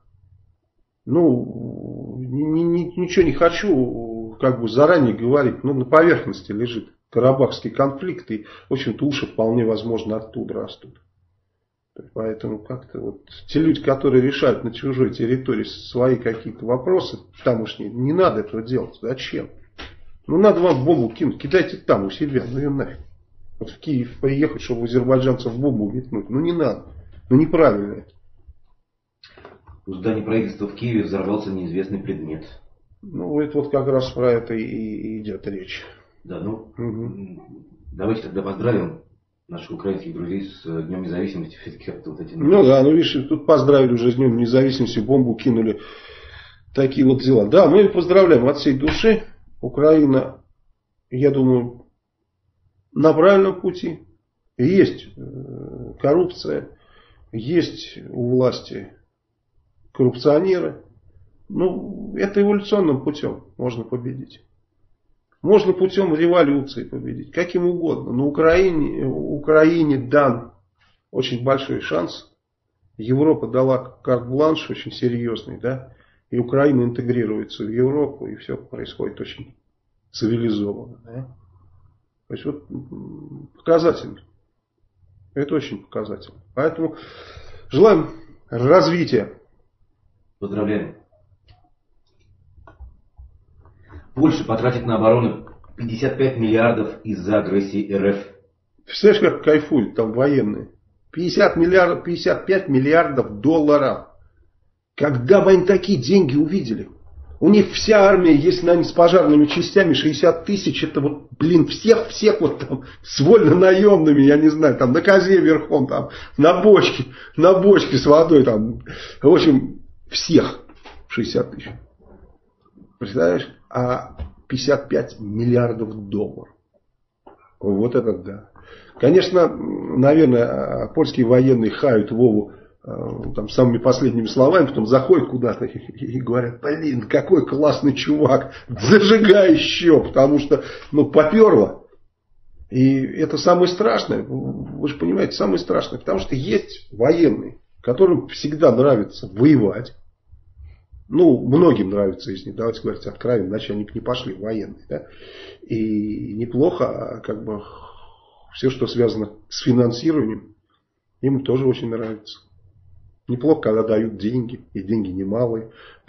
Ну, ни, ни, ничего не хочу как бы заранее говорить. Ну, на поверхности лежит карабахский конфликт. И, в общем-то, уши вполне возможно оттуда растут. Поэтому как-то вот те люди, которые решают на чужой территории свои какие-то вопросы тамошние, не надо этого делать. Зачем? Ну надо вам бомбу кинуть, кидайте там у себя, ну и нафиг. Вот в Киев приехать, чтобы у азербайджанцев бомбу метнуть, ну не надо, ну неправильно это. У здания правительства в Киеве взорвался неизвестный предмет. Ну это вот как раз про это и, и идет речь. Да, ну угу. Давайте тогда поздравим наших украинских друзей с Днем Независимости. Вот эти... Ну да, ну видишь, тут поздравили уже с Днем Независимости, бомбу кинули. Такие вот дела. Да, мы поздравляем от всей души. Украина, я думаю, на правильном пути. И есть коррупция, есть у власти коррупционеры. Ну, это эволюционным путем можно победить. Можно путем революции победить, каким угодно. На Украине, Украине дан очень большой шанс. Европа дала карт-бланш очень серьезный, да, и Украина интегрируется в Европу, и все происходит очень цивилизованно. Да? То есть вот показательно. Это очень показательно. Поэтому желаем развития. Поздравляем. Польша потратит на оборону пятьдесят пять миллиардов из-за агрессии эр эф. Представляешь, как кайфуют там военные? пятьдесят миллиардов, пятьдесят пять миллиардов долларов. Когда бы они такие деньги увидели? У них вся армия есть с нами с пожарными частями, шестьдесят тысяч, это вот, блин, всех-всех вот там с вольно-наемными, я не знаю, там на козе верхом, там, на бочке, на бочке с водой, там, в общем, всех шестьдесят тысяч. Представляешь? А пятьдесят пять миллиардов долларов. Вот это да. Конечно, наверное, польские военные хают Вову там, самыми последними словами, потом заходят куда-то и, и говорят: блин, какой классный чувак, зажигай еще, потому что, ну, поперло. И это самое страшное, вы же понимаете, самое страшное, потому что есть военные, которым всегда нравится воевать. Ну, многим нравится, если давайте говорить откровенно, иначе они бы не пошли военные. Да? И неплохо, как бы, все, что связано с финансированием, им тоже очень нравится. Неплохо, когда дают деньги, и деньги немалые.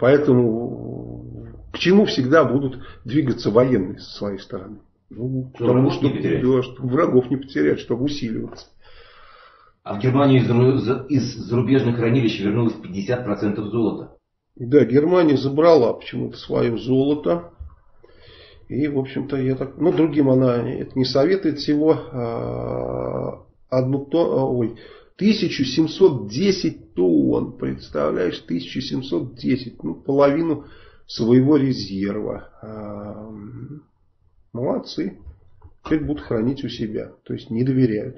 Поэтому к чему всегда будут двигаться военные со своей стороны? Ну, чтобы потому, что, да, чтобы врагов не потерять, чтобы усиливаться. А в Германию из, из зарубежных хранилищ вернулось пятьдесят процентов золота. Да, Германия забрала почему-то свое золото. И, в общем-то, я так... Ну, другим она это не советует всего. А, одну то... Ой, тысяча семьсот десять тонн. Представляешь, тысяча семьсот десять. Ну, половину своего резерва. А, молодцы. Теперь будут хранить у себя. То есть, не доверяют.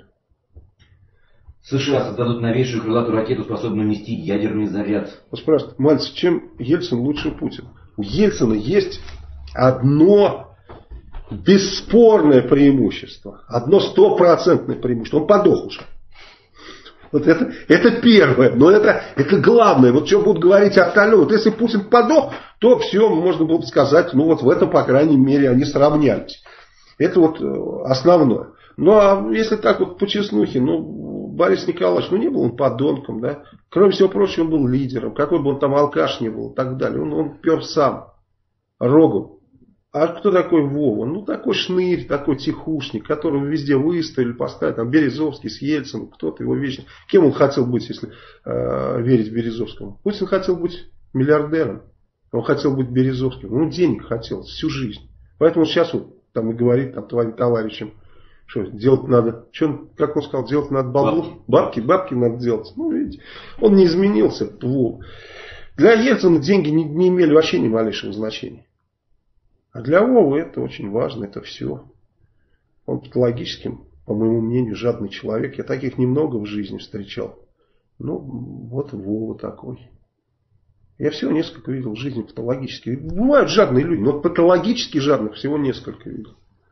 США создадут новейшую крылатую ракету, способную нести ядерный заряд. Вот спрашивают: мальчик, чем Ельцин лучше Путин? У Ельцина есть одно бесспорное преимущество. Одно стопроцентное преимущество. Он подох уже. Вот это, это первое. Но это, это главное. Вот что будут говорить остальное. Вот если Путин подох, то все, можно было бы сказать, ну вот в этом, по крайней мере, они сравнялись. Это вот основное. Ну а если так вот по честнухе, ну, Борис Николаевич, ну не был он подонком, да. Кроме всего прочего, он был лидером. Какой бы он там алкаш ни был и так далее. Он, он пер сам. Рогом. А кто такой Вова? Ну такой шнырь, такой тихушник, которого везде выставили, поставили. Там Березовский с Ельциным, кто-то его вечно. Кем он хотел быть, если э, верить Березовскому? Путин хотел быть миллиардером. Он хотел быть Березовским. Ну денег хотел всю жизнь. Поэтому он сейчас вот там и говорит там, твоим товарищам, что делать надо, что он, как он сказал, делать надо бабло, бабки, бабки надо делать. Ну, видите, он не изменился. Для Ельцина деньги не, не имели вообще ни малейшего значения. А для Вовы это очень важно, это все. Он патологически, по моему мнению, жадный человек. Я таких немного в жизни встречал. Ну, вот Вова такой. Я всего несколько видел в жизни патологически. Бывают жадные люди, но патологически жадных всего несколько видел.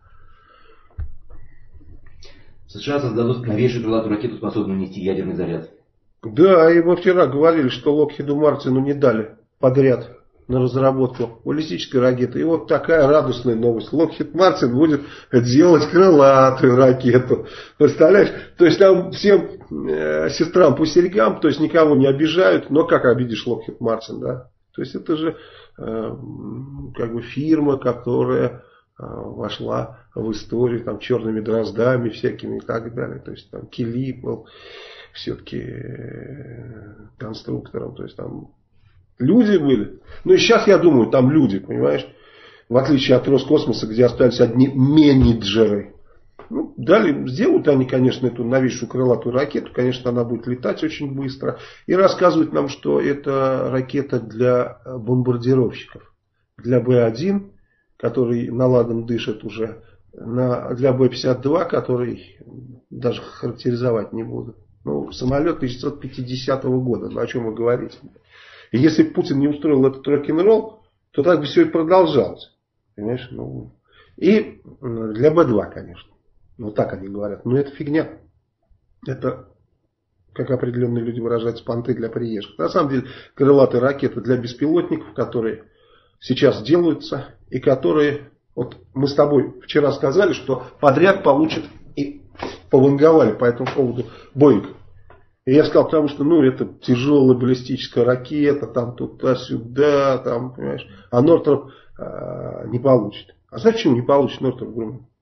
США создадут новейшую крылатую ракету, способную нести ядерный заряд. Да, и мы вчера говорили, что Локхиду Мартину не дали подряд на разработку баллистической ракеты. И вот такая радостная новость. Локхид Мартин будет делать крылатую ракету. Представляешь? То есть там всем э, сестрам пустякам, то есть никого не обижают. Но как обидишь Локхид Мартин, да? То есть это же э, как бы фирма, которая вошла в историю там черными дроздами всякими и так далее. То есть там Килип был все-таки конструктором. То есть там люди были. Ну и сейчас я думаю, там люди, понимаешь. В отличие от Роскосмоса, где остались одни менеджеры. Ну, дали, сделают они, конечно, эту новейшую крылатую ракету. Конечно, она будет летать очень быстро. И рассказывают нам, что это ракета для бомбардировщиков. Для Бэ один. Который наладом дышит уже, на, для Бэ пятьдесят два, который даже характеризовать не буду. Ну, самолет тысяча девятьсот пятидесятого года, ну о чем вы говорите? И если бы Путин не устроил этот рок-н-ролл, то так бы все и продолжалось. Понимаешь? Ну, и для Бэ два, конечно. Ну, так они говорят. Но это фигня. Это, как определенные люди выражаются, понты для приезжих. На самом деле, крылатые ракеты для беспилотников, которые сейчас делаются, и которые, вот мы с тобой вчера сказали, что подряд получат, и пованговали по этому поводу Боинг. И я сказал, потому что, ну, это тяжелая баллистическая ракета, там туда-сюда, там, понимаешь. А Нортроп э, не получит. А знаешь, почему не получит Нортроп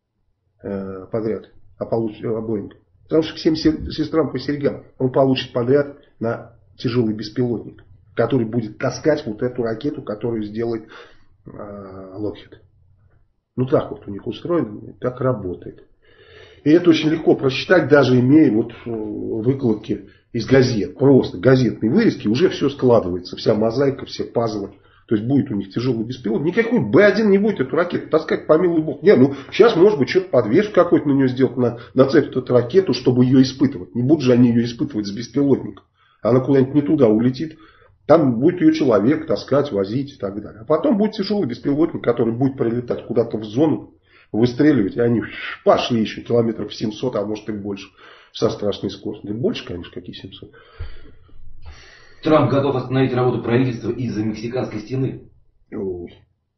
э, подряд, а получит а Боинг? Потому что к всем сестрам по серьгам он получит подряд на тяжелый беспилотник, который будет таскать вот эту ракету, которую сделает э, Локхид. Ну, так вот у них устроено, так работает. И это очень легко прочитать, даже имея вот выкладки из газет. Просто газетные вырезки, уже все складывается. Вся мозаика, все пазлы. То есть будет у них тяжелый беспилотник. Никакой Бэ один не будет эту ракету таскать, помилуй бог. Не, ну сейчас может быть что-то подвес какой-то на нее сделать, на, нацепить эту ракету, чтобы ее испытывать. Не будут же они ее испытывать с беспилотником. Она куда-нибудь не туда улетит. Там будет ее человек таскать, возить и так далее. А потом будет тяжелый беспилотник, который будет прилетать куда-то в зону, выстреливать, и они пошли еще километров семьсот, а может и больше, со страшной скоростью. Да больше, конечно, какие семьсот. Трамп готов остановить работу правительства из-за мексиканской стены. Ой.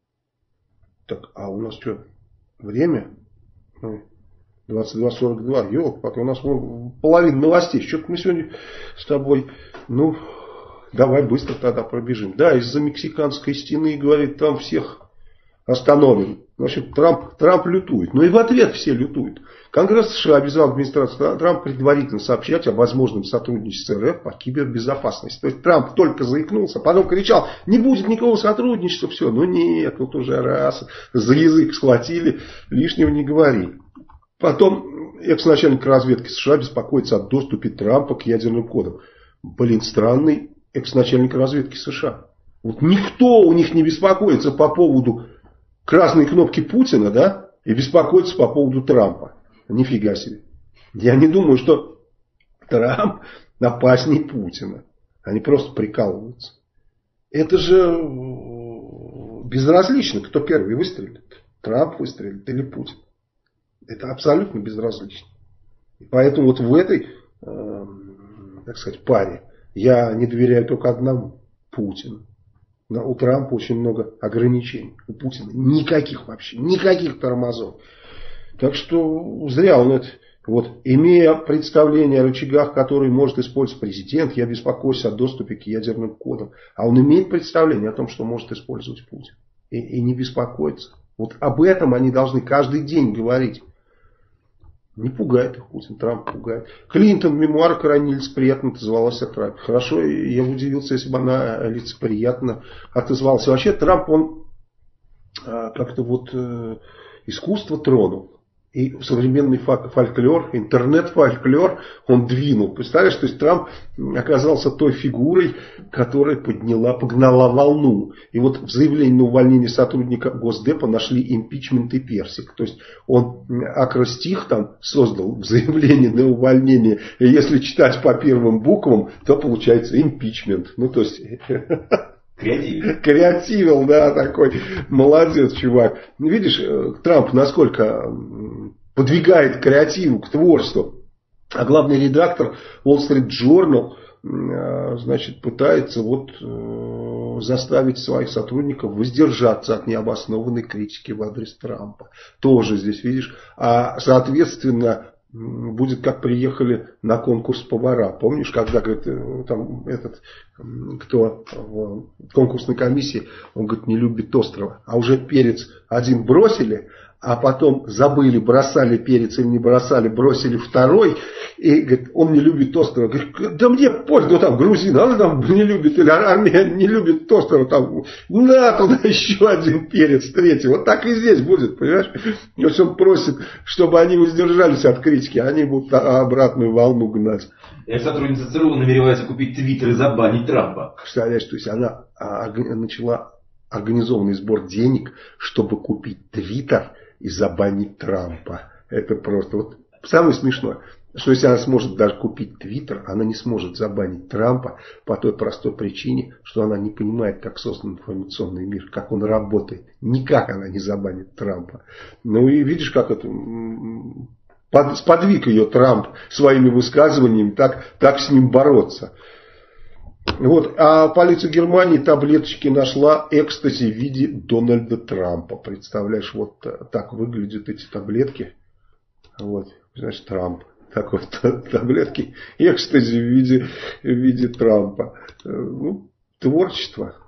Так, а у нас что, время? двадцать два сорок два, елки-палки, у нас половина новостей. Что-то мы сегодня с тобой, ну, давай быстро тогда пробежим. Да, из-за мексиканской стены, говорит, там всех остановим. В общем, Трамп, Трамп лютует. Но и в ответ все лютуют. Конгресс США обязал администрацию Трампа предварительно сообщать о возможном сотрудничестве эр эф по кибербезопасности. То есть Трамп только заикнулся, потом кричал, не будет никакого сотрудничества, все. Ну нет, вот уже раз за язык схватили, лишнего не говори. Потом экс-начальник разведки США беспокоится о доступе Трампа к ядерным кодам. Блин, странный экс-начальник разведки США. Вот никто у них не беспокоится по поводу красной кнопки Путина, да, и беспокоится по поводу Трампа. Нифига себе. Я не думаю, что Трамп опаснее Путина. Они просто прикалываются. Это же безразлично, кто первый выстрелит. Трамп выстрелит или Путин. Это абсолютно безразлично. И поэтому вот в этой, э, так сказать, паре я не доверяю только одному. Путину. У Трампа очень много ограничений. У Путина никаких вообще. Никаких тормозов. Так что зря он это... Вот, имея представление о рычагах, которые может использовать президент, я беспокоюсь о доступе к ядерным кодам. А он имеет представление о том, что может использовать Путин. И, и не беспокоится. Вот об этом они должны каждый день говорить. Не пугает их Путин, Трамп пугает. Клинтон в мемуарах ранее лицеприятно отозвалась о Трампе. Хорошо, я бы удивился, если бы она лицеприятно отозвалась. Вообще Трамп, он как-то вот искусство тронул. И современный фольклор, интернет-фольклор он двинул. Представляешь, то есть Трамп оказался той фигурой, которая подняла, погнала волну. И вот в заявлении на увольнение сотрудника Госдепа нашли импичмент и персик. То есть он акростих там создал в заявлении на увольнение. И если читать по первым буквам, то получается импичмент. Ну то есть... Креативил. Креативил, да, такой. Молодец, чувак. Видишь, Трамп насколько подвигает к креативу, к творчеству. А главный редактор Wall Street Journal, значит, пытается вот заставить своих сотрудников воздержаться от необоснованной критики в адрес Трампа. Тоже здесь, видишь. А, соответственно, будет как приехали на конкурс повара. Помнишь, когда говорит, там этот, кто в конкурсной комиссии, он говорит, не любит острова. А уже перец один бросили, а потом забыли, бросали перец или не бросали, бросили второй. И говорит, он не любит острова. Говорит, да мне пофиг, ну там грузин, он там не любит, или армяне не любит острова. Там, на туда еще один перец, третий. Вот так и здесь будет, понимаешь? То есть он просит, чтобы они воздержались от критики, они будут обратную волну гнать. Сотрудница ЦРУ намеревается купить твиттер и забанить Трампа. Представляешь, то есть она начала организованный сбор денег, чтобы купить твиттер и забанить Трампа. Это просто вот самое смешное. Что если она сможет даже купить Твиттер, она не сможет забанить Трампа по той простой причине, что она не понимает, как создан информационный мир, как он работает. Никак она не забанит Трампа. Ну и видишь, как это под, сподвиг ее Трамп своими высказываниями так, так с ним бороться. Вот. А полиция Германии таблеточки нашла экстази в виде Дональда Трампа. Представляешь, вот так выглядят эти таблетки. Вот, значит, Трамп. Так вот, таблетки экстази в виде, в виде Трампа. Ну, творчество.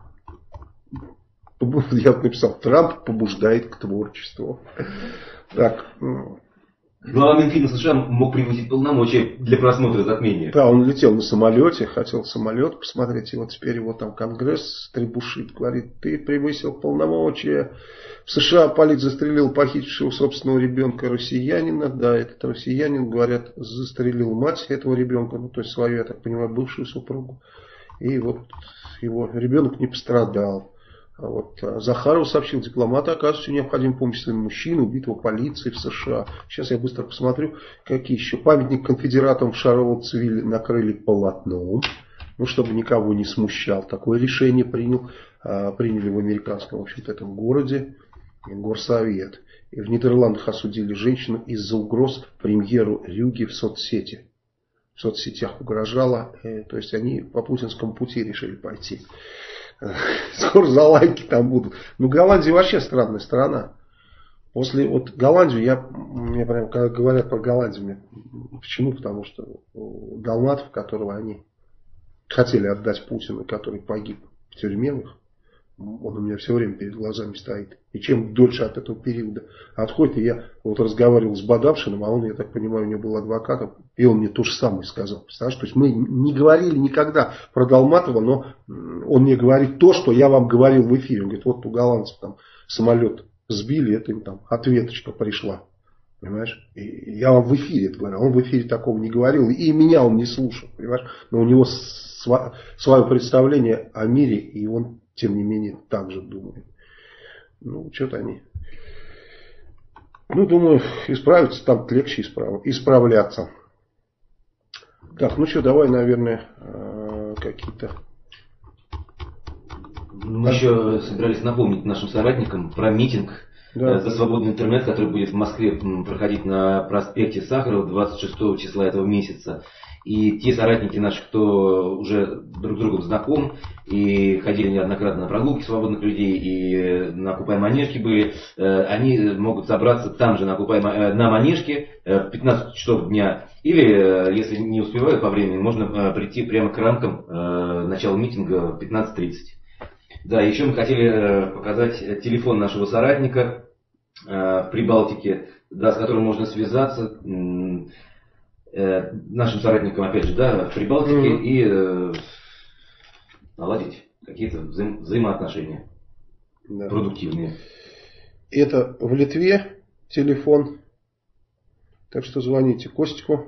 Я написал, Трамп побуждает к творчеству. Так. Глава Минфина США мог превысить полномочия для просмотра затмения. Да, он летел на самолете, хотел самолет посмотреть, и вот теперь его там Конгресс требушит, говорит, ты превысил полномочия. В США полиция застрелил похитившего собственного ребенка россиянина. Да, этот россиянин, говорят, застрелил мать этого ребенка, ну то есть свою, я так понимаю, бывшую супругу. И вот его ребенок не пострадал. А вот Захаров сообщил, дипломаты оказывают всю необходимую помощь своим мужчинам, убитого полицией в США. Сейчас я быстро посмотрю, какие еще. Памятник конфедератам в Шаровицвилле накрыли полотном, ну, чтобы никого не смущал. Такое решение принял, приняли в американском, в общем-то, этом городе горсовет. И в Нидерландах осудили женщину из-за угроз премьеру Рюги в соцсети. В соцсетях угрожала, то есть они по путинскому пути решили пойти. Скоро за лайки там будут. Ну, Голландия вообще странная страна. После вот Голландию, я, мне прям, когда говорят про Голландию, мне, почему? Потому что Долматов, которого они хотели отдать Путину, который погиб в тюрьме, он у меня все время перед глазами стоит. И чем дольше от этого периода отходит, и я вот разговаривал с Бадавшиным, а он, я так понимаю, у него был адвокатом, и он мне то же самое сказал. Представляешь? То есть мы не говорили никогда про Долматова, но он мне говорит то, что я вам говорил в эфире. Он говорит, вот у голландцев там самолет сбили, это им там ответочка пришла. Понимаешь? И я вам в эфире это говорю. Он в эфире такого не говорил, и меня он не слушал. Понимаешь? Но у него сва- свое представление о мире, и он тем не менее так же думает. Ну, что-то они. Ну, думаю, исправиться там легче исправ... исправляться. Так, ну что, давай, наверное, какие-то... Мы еще собирались напомнить нашим соратникам про митинг, да, за свободный интернет, который будет в Москве проходить на проспекте Сахарова двадцать шестого числа этого месяца. И те соратники наши, кто уже друг с другом знаком и ходили неоднократно на прогулки свободных людей и на Купай Манежке были, они могут собраться там же на Купай, на Манежке в пятнадцать часов дня. Или, если не успевают по времени, можно прийти прямо к рамкам начала митинга в пятнадцать тридцать. Да, еще мы хотели показать телефон нашего соратника в Прибалтике, да, с которым можно связаться. Нашим соратникам, опять же, да, в Прибалтике, mm-hmm. и э, наладить какие-то взаим- взаимоотношения, да, продуктивные. Это в Литве телефон, так что звоните Костику.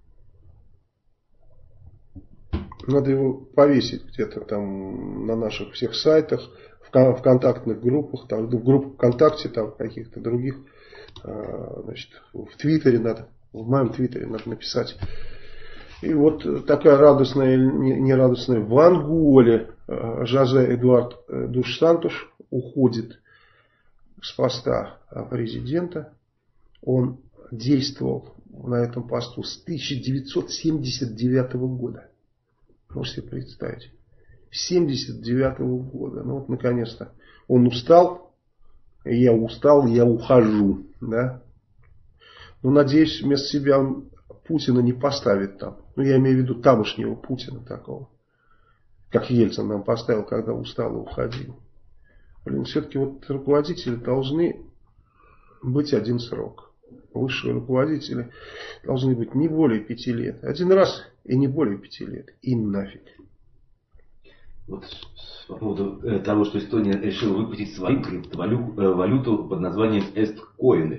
Надо его повесить где-то там на наших всех сайтах, в контактных группах, там, в группах ВКонтакте, там каких-то других, значит, в Твиттере надо. В моем твиттере надо написать. И вот такая радостная, не радостная, в Анголе Жозе Эдуард Душ Сантуш уходит с поста президента. Он действовал на этом посту с тысяча девятьсот семьдесят девятого года. Можете себе представить. С семьдесят девятого года. Ну вот наконец-то он устал. Я устал, я ухожу. Да? Ну, надеюсь, вместо себя он Путина не поставит там. Ну, я имею в виду тамошнего Путина такого. Как Ельцин нам поставил, когда устал и уходил. Блин, все-таки вот руководители должны быть один срок. Высшие руководители должны быть не более пяти лет. Один раз и не более пяти лет. И нафиг. Вот по поводу того, что Эстония решила выпустить свою криптовалюту под названием эсткоины.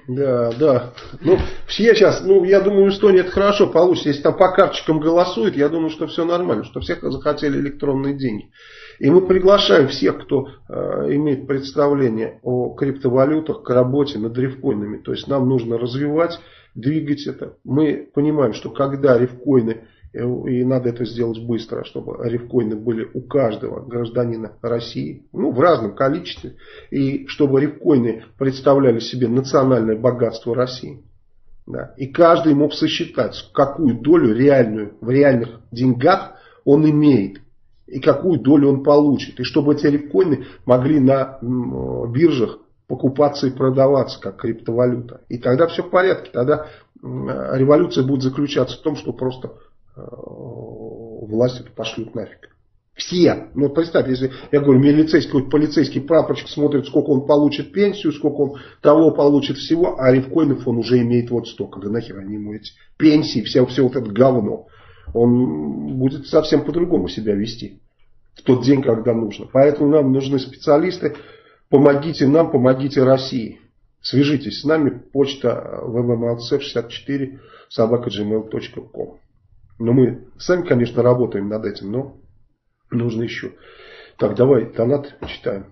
Да, да. Ну, все сейчас, ну, я думаю, в Эстонии это хорошо получится. Если там по карточкам голосуют, я думаю, что все нормально, что все захотели электронные деньги. И мы приглашаем всех, кто э, имеет представление о криптовалютах, к работе над рифкоинами. То есть нам нужно развивать, двигать это. Мы понимаем, что когда рифкоины, и надо это сделать быстро, чтобы рифкоины были у каждого гражданина России, ну, в разном количестве, и чтобы рифкоины представляли себе национальное богатство России. Да. И каждый мог сосчитать, какую долю реальную в реальных деньгах он имеет, и какую долю он получит. И чтобы эти рифкоины могли на биржах покупаться и продаваться как криптовалюта. И тогда все в порядке. Тогда революция будет заключаться в том, что просто власть это пошлют нафиг. Все. Ну, представь, если, я говорю, милицейский, полицейский прапорщик смотрит, сколько он получит пенсию, сколько он того получит всего, а рифкоинов он уже имеет вот столько. Да нахер они ему эти пенсии, все, все вот это говно. Он будет совсем по-другому себя вести в тот день, когда нужно. Поэтому нам нужны специалисты. Помогите нам, помогите России. Свяжитесь с нами. Почта вэ вэ эм эл цэ шестьдесят четыре собака джи мейл точка ком. Но мы сами, конечно, работаем над этим, но нужно еще. Так, давай донат почитаем.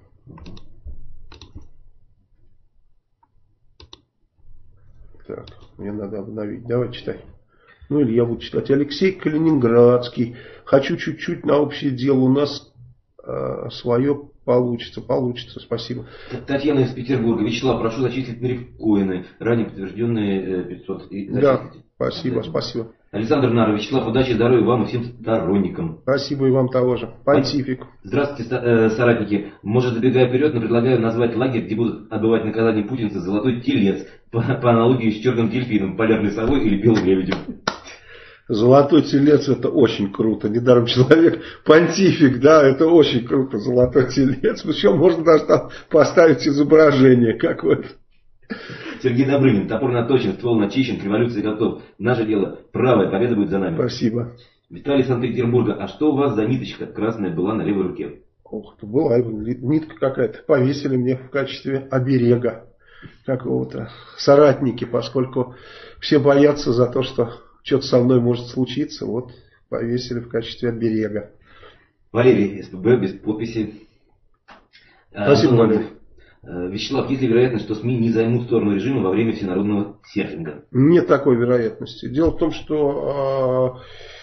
Так, мне надо обновить. Давай читай. Ну или я буду читать. Алексей Калининградский. Хочу чуть-чуть на общее дело. У нас э, свое получится. Получится. Спасибо. Татьяна из Петербурга. Вячеслав, прошу зачислить на рифкоины. Ранее подтвержденные пятьсот. Да, спасибо, да. Спасибо. Александр Нара, Вячеслав, удачи, здоровья вам и всем сторонникам. Спасибо и вам того же. Понтифик. Здравствуйте, соратники. Может, забегая вперед, но предлагаю назвать лагерь, где будут отбывать наказание путинцы, «Золотой телец», по, по аналогии с черным дельфином, полярной совой или белым лебедем. Золотой телец — это очень круто. Недаром человек понтифик, да, это очень круто. Золотой телец. Причем можно даже там поставить изображение, как вот. Сергей Добрынин. Топор наточен, ствол начищен, к революции готов. Наше дело правое, победа будет за нами. Спасибо. Виталий из Санкт-Петербурга. А что у вас за ниточка красная была на левой руке? Ох, это была нитка какая-то. Повесили мне в качестве оберега какого-то. Соратники, поскольку все боятся за то, что что-то со мной может случиться. Вот повесили в качестве оберега. Валерий, эс пэ бэ, без подписи. Спасибо, Валерий. Вячеслав, есть ли вероятность, что СМИ не займут сторону режима во время всенародного серфинга? Нет такой вероятности. Дело в том, что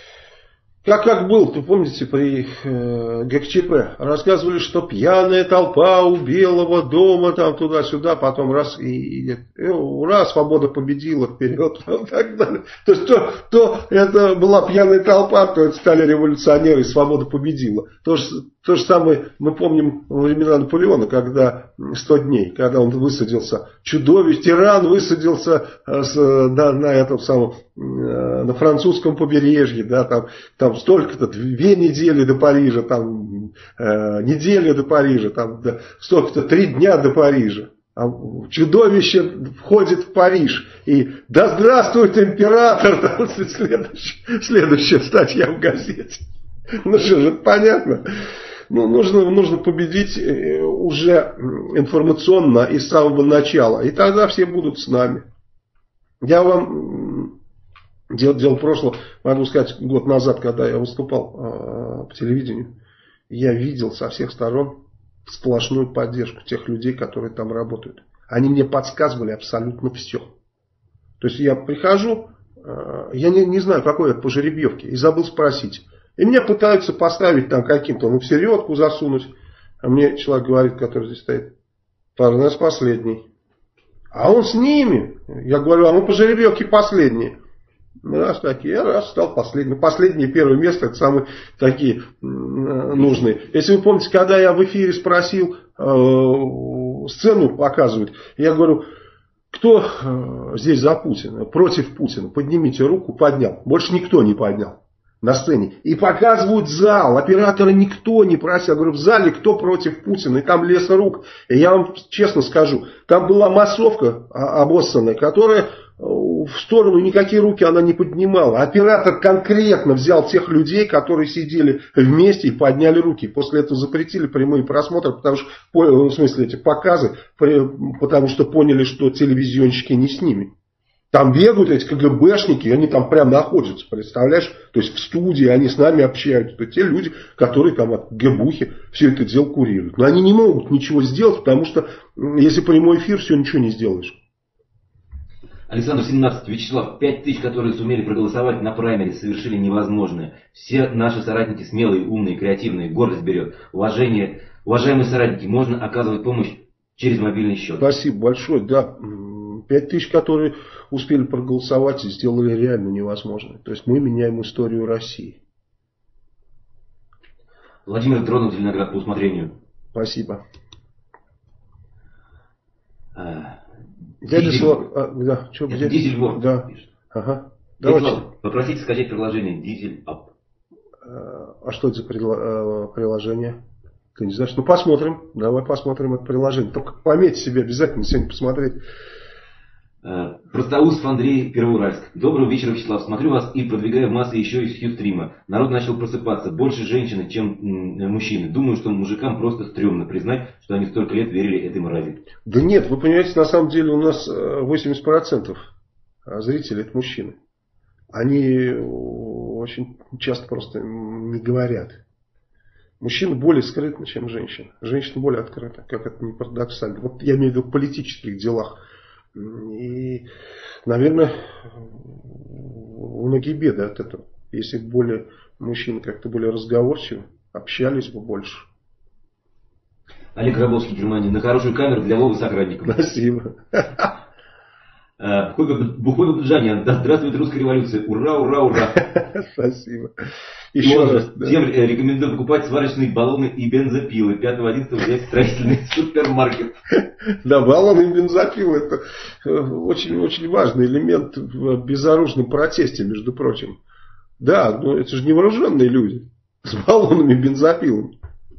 э, как, как был, ты помните, при э, гэ ка че пэ рассказывали, что пьяная толпа у Белого дома, там туда-сюда, потом раз и, и, и ура, свобода победила, вперед, и так далее. То есть то, то это была пьяная толпа, то это стали революционеры, и свобода победила. То же, то же самое мы помним во времена Наполеона, когда сто дней, когда он высадился, чудовищ, тиран высадился с, да, на этом самом, на французском побережье, да, там, там столько-то, две недели до Парижа, там, э, неделя до Парижа, там, да, столько-то, три дня до Парижа. А чудовище входит в Париж. И да здравствует император! Следующая, следующая статья в газете. Ну что же, понятно. Ну, нужно, нужно победить уже информационно и с самого начала. И тогда все будут с нами. Я вам, дело, дело прошлого, могу сказать, год назад, когда я выступал э, по телевидению, я видел со всех сторон сплошную поддержку тех людей, которые там работают. Они мне подсказывали абсолютно все. То есть я прихожу, э, я не, не знаю, какой я по жеребьевке, и забыл спросить. И меня пытаются поставить там каким-то, ну, в середку засунуть. А мне человек говорит, который здесь стоит: Парнас последний. А он с ними. Я говорю, а мы по жеребьевке последние. Раз такие, я раз стал последним. Последнее, первое место, это самые такие нужные. Если вы помните, когда я в эфире спросил, э, сцену показывают, я говорю, кто э, здесь за Путина, против Путина, поднимите руку, поднял. Больше никто не поднял на сцене. И показывают зал, оператора никто не просил. Я говорю, в зале кто против Путина, и там лес рук. И я вам честно скажу, там была массовка обоссанная, которая в сторону никакие руки она не поднимала. Оператор конкретно взял тех людей, которые сидели вместе и подняли руки. После этого запретили прямые просмотры, потому что, в смысле, эти показы, потому что поняли, что телевизионщики не с ними. Там бегают эти КГБшники, они там прям находятся, представляешь? То есть в студии они с нами общаются. Это те люди, которые там от ГБУхи все это дело курируют. Но они не могут ничего сделать, потому что если прямой эфир, все, ничего не сделаешь. Александр, семнадцать. Вячеслав, пять тысяч, которые сумели проголосовать на праймере, совершили невозможное. Все наши соратники смелые, умные, креативные, гордость берет. Уважение, уважаемые соратники, можно оказывать помощь через мобильный счет. Спасибо большое, да. Пять тысяч, которые успели проголосовать, сделали реально невозможное. То есть мы меняем историю России. Владимир Дронов, Зеленоград, по усмотрению. Спасибо. А, Дядя Слав... а, да, что, где? Дизель Ворд. Да. Ага. Давайте. Попросите скачать приложение Дизель Ап. А что это за приложение? Ты не знаешь? Ну посмотрим. Давай посмотрим это приложение. Только пометь себе обязательно сегодня посмотреть. Простоусов Андрей, Первоуральск. Доброго вечера, Вячеслав. Смотрю вас и продвигаю в массы еще из Хьюстрима. Народ начал просыпаться. Больше женщины, чем мужчины. Думаю, что мужикам просто стрёмно признать, что они столько лет верили этой мрази. Да нет, вы понимаете, на самом деле у нас восемьдесят процентов зрителей это мужчины. Они очень часто просто не говорят. Мужчина более скрытный, чем женщина. Женщина более открыта, как это не парадоксально. Вот я имею в виду в политических делах. И, наверное, многие беды от этого. Если более мужчины как-то более разговорчивы, общались бы больше. Олег Рабовский, Германия. На хорошую камеру для Вовы Сохранникова. Спасибо. Бухой Баджанян. Да здравствует русская революция. Ура, ура, ура. Спасибо. Еще раз. Да. Всем рекомендую покупать сварочные баллоны и бензопилы. пятого одиннадцатого взять строительный супермаркет. Да, баллоны и бензопилы это очень-очень важный элемент в безоружном протесте, между прочим. Да, но это же невооруженные люди. С баллонами и бензопилами.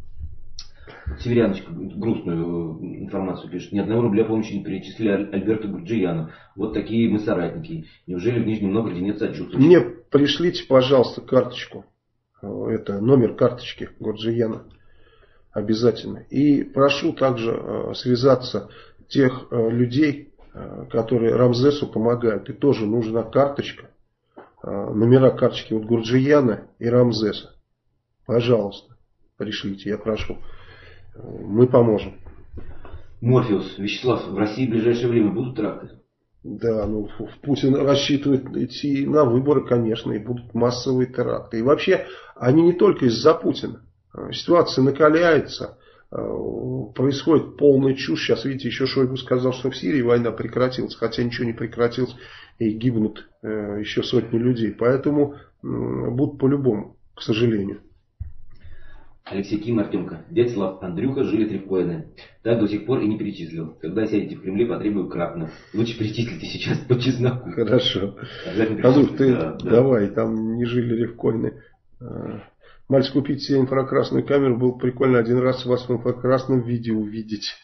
Северяночка грустную информацию пишет. Ни одного рубля помощи не перечислили Альберту Гурджияну. Вот такие мы соратники. Неужели в Нижнем Новгороде нет сочувствия? Мне пришлите, пожалуйста, карточку. Это номер карточки Гурджияна. Обязательно. И прошу также связаться тех людей, которые Рамзесу помогают. И тоже нужна карточка. Номера карточки вот Гурджияна и Рамзеса. Пожалуйста, пришлите, я прошу. Мы поможем. Морфеус. Вячеслав, в России в ближайшее время будут тракты? Да, ну Путин рассчитывает идти на выборы, конечно, и будут массовые теракты. И вообще, они не только из-за Путина. Ситуация накаляется, происходит полная чушь. Сейчас, видите, еще Шойгу сказал, что в Сирии война прекратилась, хотя ничего не прекратилось, и гибнут еще сотни людей. Поэтому будут по-любому, к сожалению. Алексей Ким, Артемка. Дядя Слав, Андрюха жили трипкоины. Так до сих пор и не перечислил. Когда сядете в Кремле, потребую кратно. Лучше перечислите сейчас по чесноку. Хорошо. Андрюх, ты да, давай, да. Там не жили рифкоины. Мальчик, купить себе инфракрасную камеру, было прикольно один раз вас в инфракрасном виде увидеть.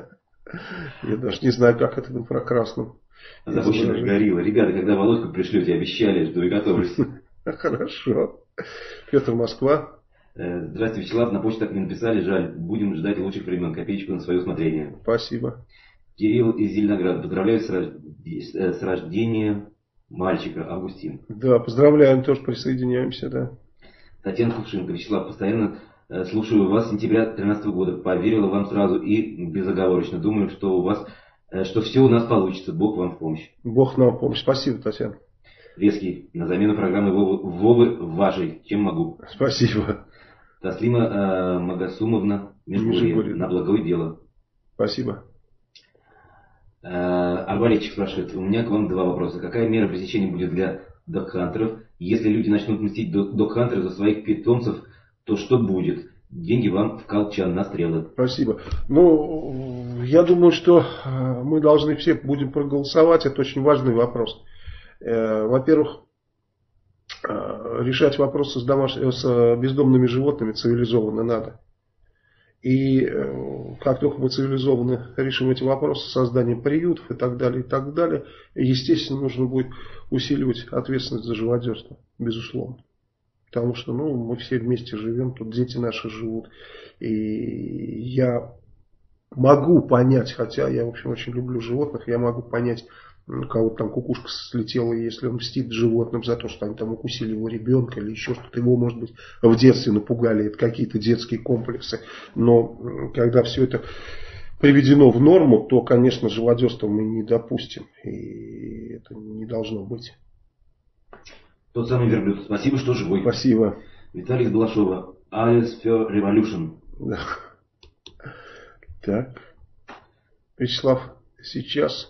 Я даже не знаю, как это в инфракрасном. Запущенная горилла. Ребята, когда Володьку пришлете, обещали, что вы готовились. Хорошо. Петр, Москва. Здравствуйте, Вячеслав. На почту так не написали. Жаль. Будем ждать лучших времен. Копеечку на свое усмотрение. Спасибо. Кирилл из Зеленограда. Поздравляю с, рож... с рождением мальчика. Августин. Да, поздравляем. Тоже присоединяемся, да. Татьяна Кувшинка. Вячеслав, постоянно слушаю вас с сентября две тысячи тринадцатого года. Поверила вам сразу и безоговорочно. Думаю, что у вас, что все у нас получится. Бог вам в помощь. Бог нам в помощь. Спасибо, Татьяна. Резкий. На замену программы Вовы, Вовы вашей. Чем могу? Спасибо. Таслима э, Магасумовна, Межгорье, на благое дело. Спасибо. Э, Арбалетчик спрашивает, у меня к вам два вопроса. Какая мера пресечения будет для док-хантеров? Если люди начнут мстить док-хантеров за своих питомцев, то что будет? Деньги вам в колчан на стрелы. Спасибо. Ну, я думаю, что мы должны все будем проголосовать. Это очень важный вопрос. Во-первых, решать вопросы с, домаш... с бездомными животными цивилизованно надо. И как только мы цивилизованно решим эти вопросы, создание приютов и так далее, и так далее, естественно, нужно будет усиливать ответственность за живодерство, безусловно. Потому что ну, мы все вместе живем, тут дети наши живут. И я могу понять, хотя я, в общем, очень люблю животных, я могу понять, у кого-то там кукушка слетела, если он мстит животным за то, что они там укусили его ребенка или еще что-то, его, может быть, в детстве напугали, это какие-то детские комплексы. Но когда все это приведено в норму, то, конечно, живодерство мы не допустим. И это не должно быть. Тот самый верблюд. Спасибо, что живой. Спасибо. Виталий из Балашова. Alice for Revolution. Да. Так. Вячеслав, сейчас...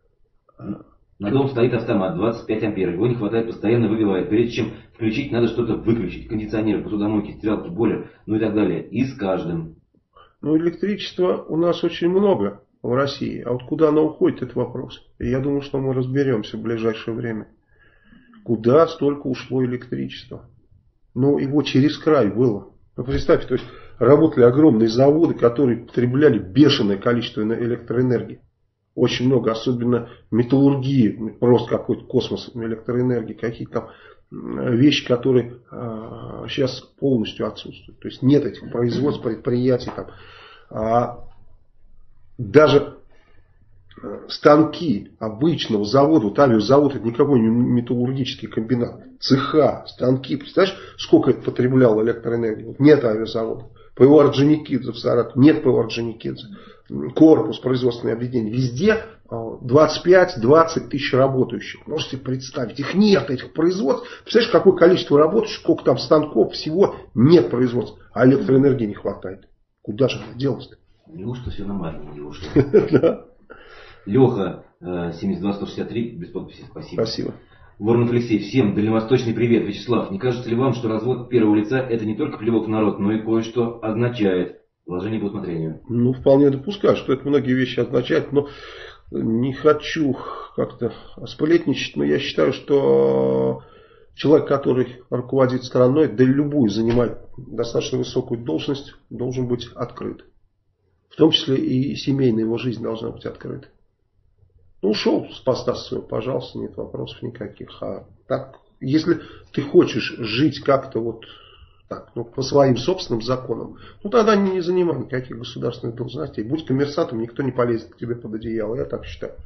На дом стоит автомат, двадцать пять ампер. Его не хватает, постоянно выбивает. Прежде чем включить, надо что-то выключить. Кондиционер, посудомойки, стиралки, бойлер, ну и так далее. И с каждым. Ну, электричества у нас очень много в России. А вот куда оно уходит, это вопрос. И я думаю, что мы разберемся в ближайшее время. Куда столько ушло электричества? Ну, его через край было. Ну, представьте, то есть работали огромные заводы, которые потребляли бешеное количество электроэнергии. Очень много, особенно металлургии, просто какой-то космос электроэнергии, какие-то там вещи, которые а, сейчас полностью отсутствуют. То есть нет этих производств, предприятий. Там. А даже станки обычного завода, вот авиазавод это никакой не металлургический комбинат, цеха, станки, представляешь, сколько это потребляло электроэнергии? Нет авиазавода. ПО Орджоникидзе в Саратове, нет ПО Орджоникидзе. Корпус, производственное объединение, везде двадцать пять - двадцать тысяч работающих. Можете представить, их нет, этих производств. Представляешь, какое количество работающих, сколько там станков, всего нет производства. А электроэнергии не хватает. Куда же она делась-то? Неужто все на маргине не ушло? Леха, семьдесят два сто шестьдесят три, без подписи, спасибо. Спасибо. Воронов Алексей, всем дальневосточный привет. Вячеслав, не кажется ли вам, что развод первого лица это не только плевок в народ, но и кое-что означает? Вложение по усмотрению. Ну, вполне допускаю, что это многие вещи означает, но не хочу как-то сплетничать, но я считаю, что человек, который руководит страной, да и любую занимает достаточно высокую должность, должен быть открыт. В том числе и семейная его жизнь должна быть открыта. Ну, ушел с поста своего, пожалуйста, нет вопросов никаких. А так, если ты хочешь жить как-то вот так, ну, по своим собственным законам, ну, тогда не занимай никаких государственных должностей. Будь коммерсантом, никто не полезет к тебе под одеяло, я так считаю.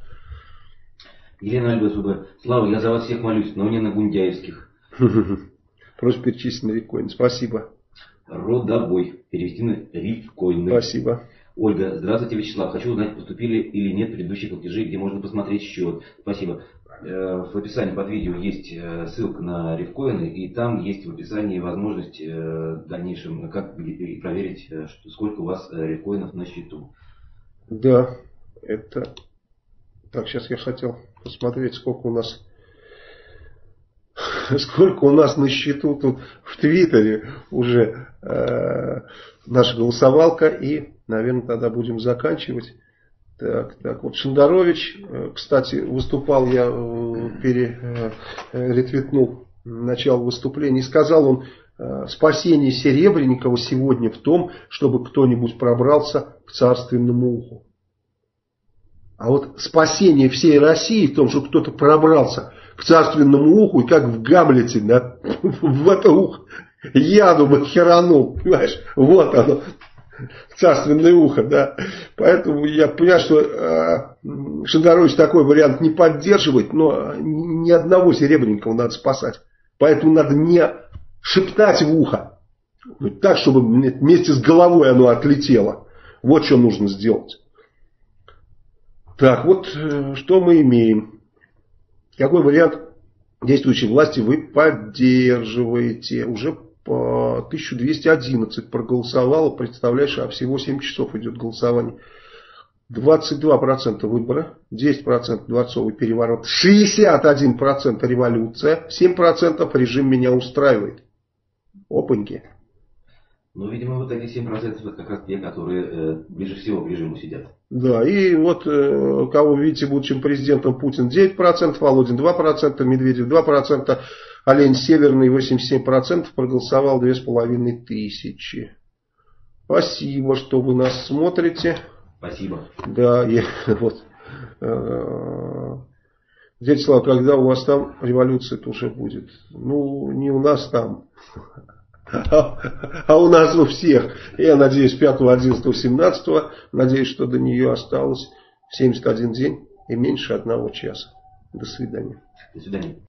Елена Альбасуба, Слава, я за вас всех молюсь, но не на гундяевских. Просьба перечислить на рифкоин. Спасибо. Родовой. Перевести на рифкоины. Спасибо. Ольга, здравствуйте, Вячеслав. Хочу узнать, поступили или нет предыдущие платежи, где можно посмотреть счет. Спасибо. В описании под видео есть ссылка на рифкоины, и там есть в описании возможность в дальнейшем как проверить, сколько у вас рифкоинов на счету. Да, это... Так, сейчас я хотел посмотреть, сколько у нас... Сколько у нас на счету тут в Твиттере уже э, наша голосовалка. И, наверное, тогда будем заканчивать. Так, так, вот Шендерович, кстати, выступал, я э, пере, э, ретвитнул начало выступления, и сказал он, э, спасение Серебренникова сегодня в том, чтобы кто-нибудь пробрался к царственному уху. А вот спасение всей России в том, что кто-то пробрался к царственному уху, и как в Гамлете, да, в это ухо яду бы херанул, понимаешь, вот оно. Царственное ухо, да. Поэтому я понимаю, что э, Шендерович такой вариант не поддерживает, но ни одного Серебренникова надо спасать. Поэтому надо не шептать в ухо, так, чтобы вместе с головой оно отлетело. Вот что нужно сделать. Так, вот э, что мы имеем. Какой вариант действующей власти вы поддерживаете? Уже по тысяча двести одиннадцать проголосовало, представляешь, а всего семь часов идет голосование. двадцать два процента выборы, десять процентов дворцовый переворот, шестьдесят один процент революция, семь процентов режим меня устраивает. Опаньки. Ну, видимо, вот эти семь процентов это как раз те, которые э, ближе всего к режиму сидят. Да, и вот э, кого видите будущим президентом: Путин девять процентов, Володин два процента, Медведев два процента, Олень Северный восемьдесят семь процентов, проголосовал две с половиной тысячи. Спасибо, что вы нас смотрите. Спасибо. Да, я, вот. Дядя Слава, когда у вас там революция-то уже будет? Ну, не у нас там, а у нас у всех. Я надеюсь, пятого, одиннадцатого, семнадцатого. Надеюсь, что до нее осталось семьдесят один день и меньше одного часа. До свидания. До свидания.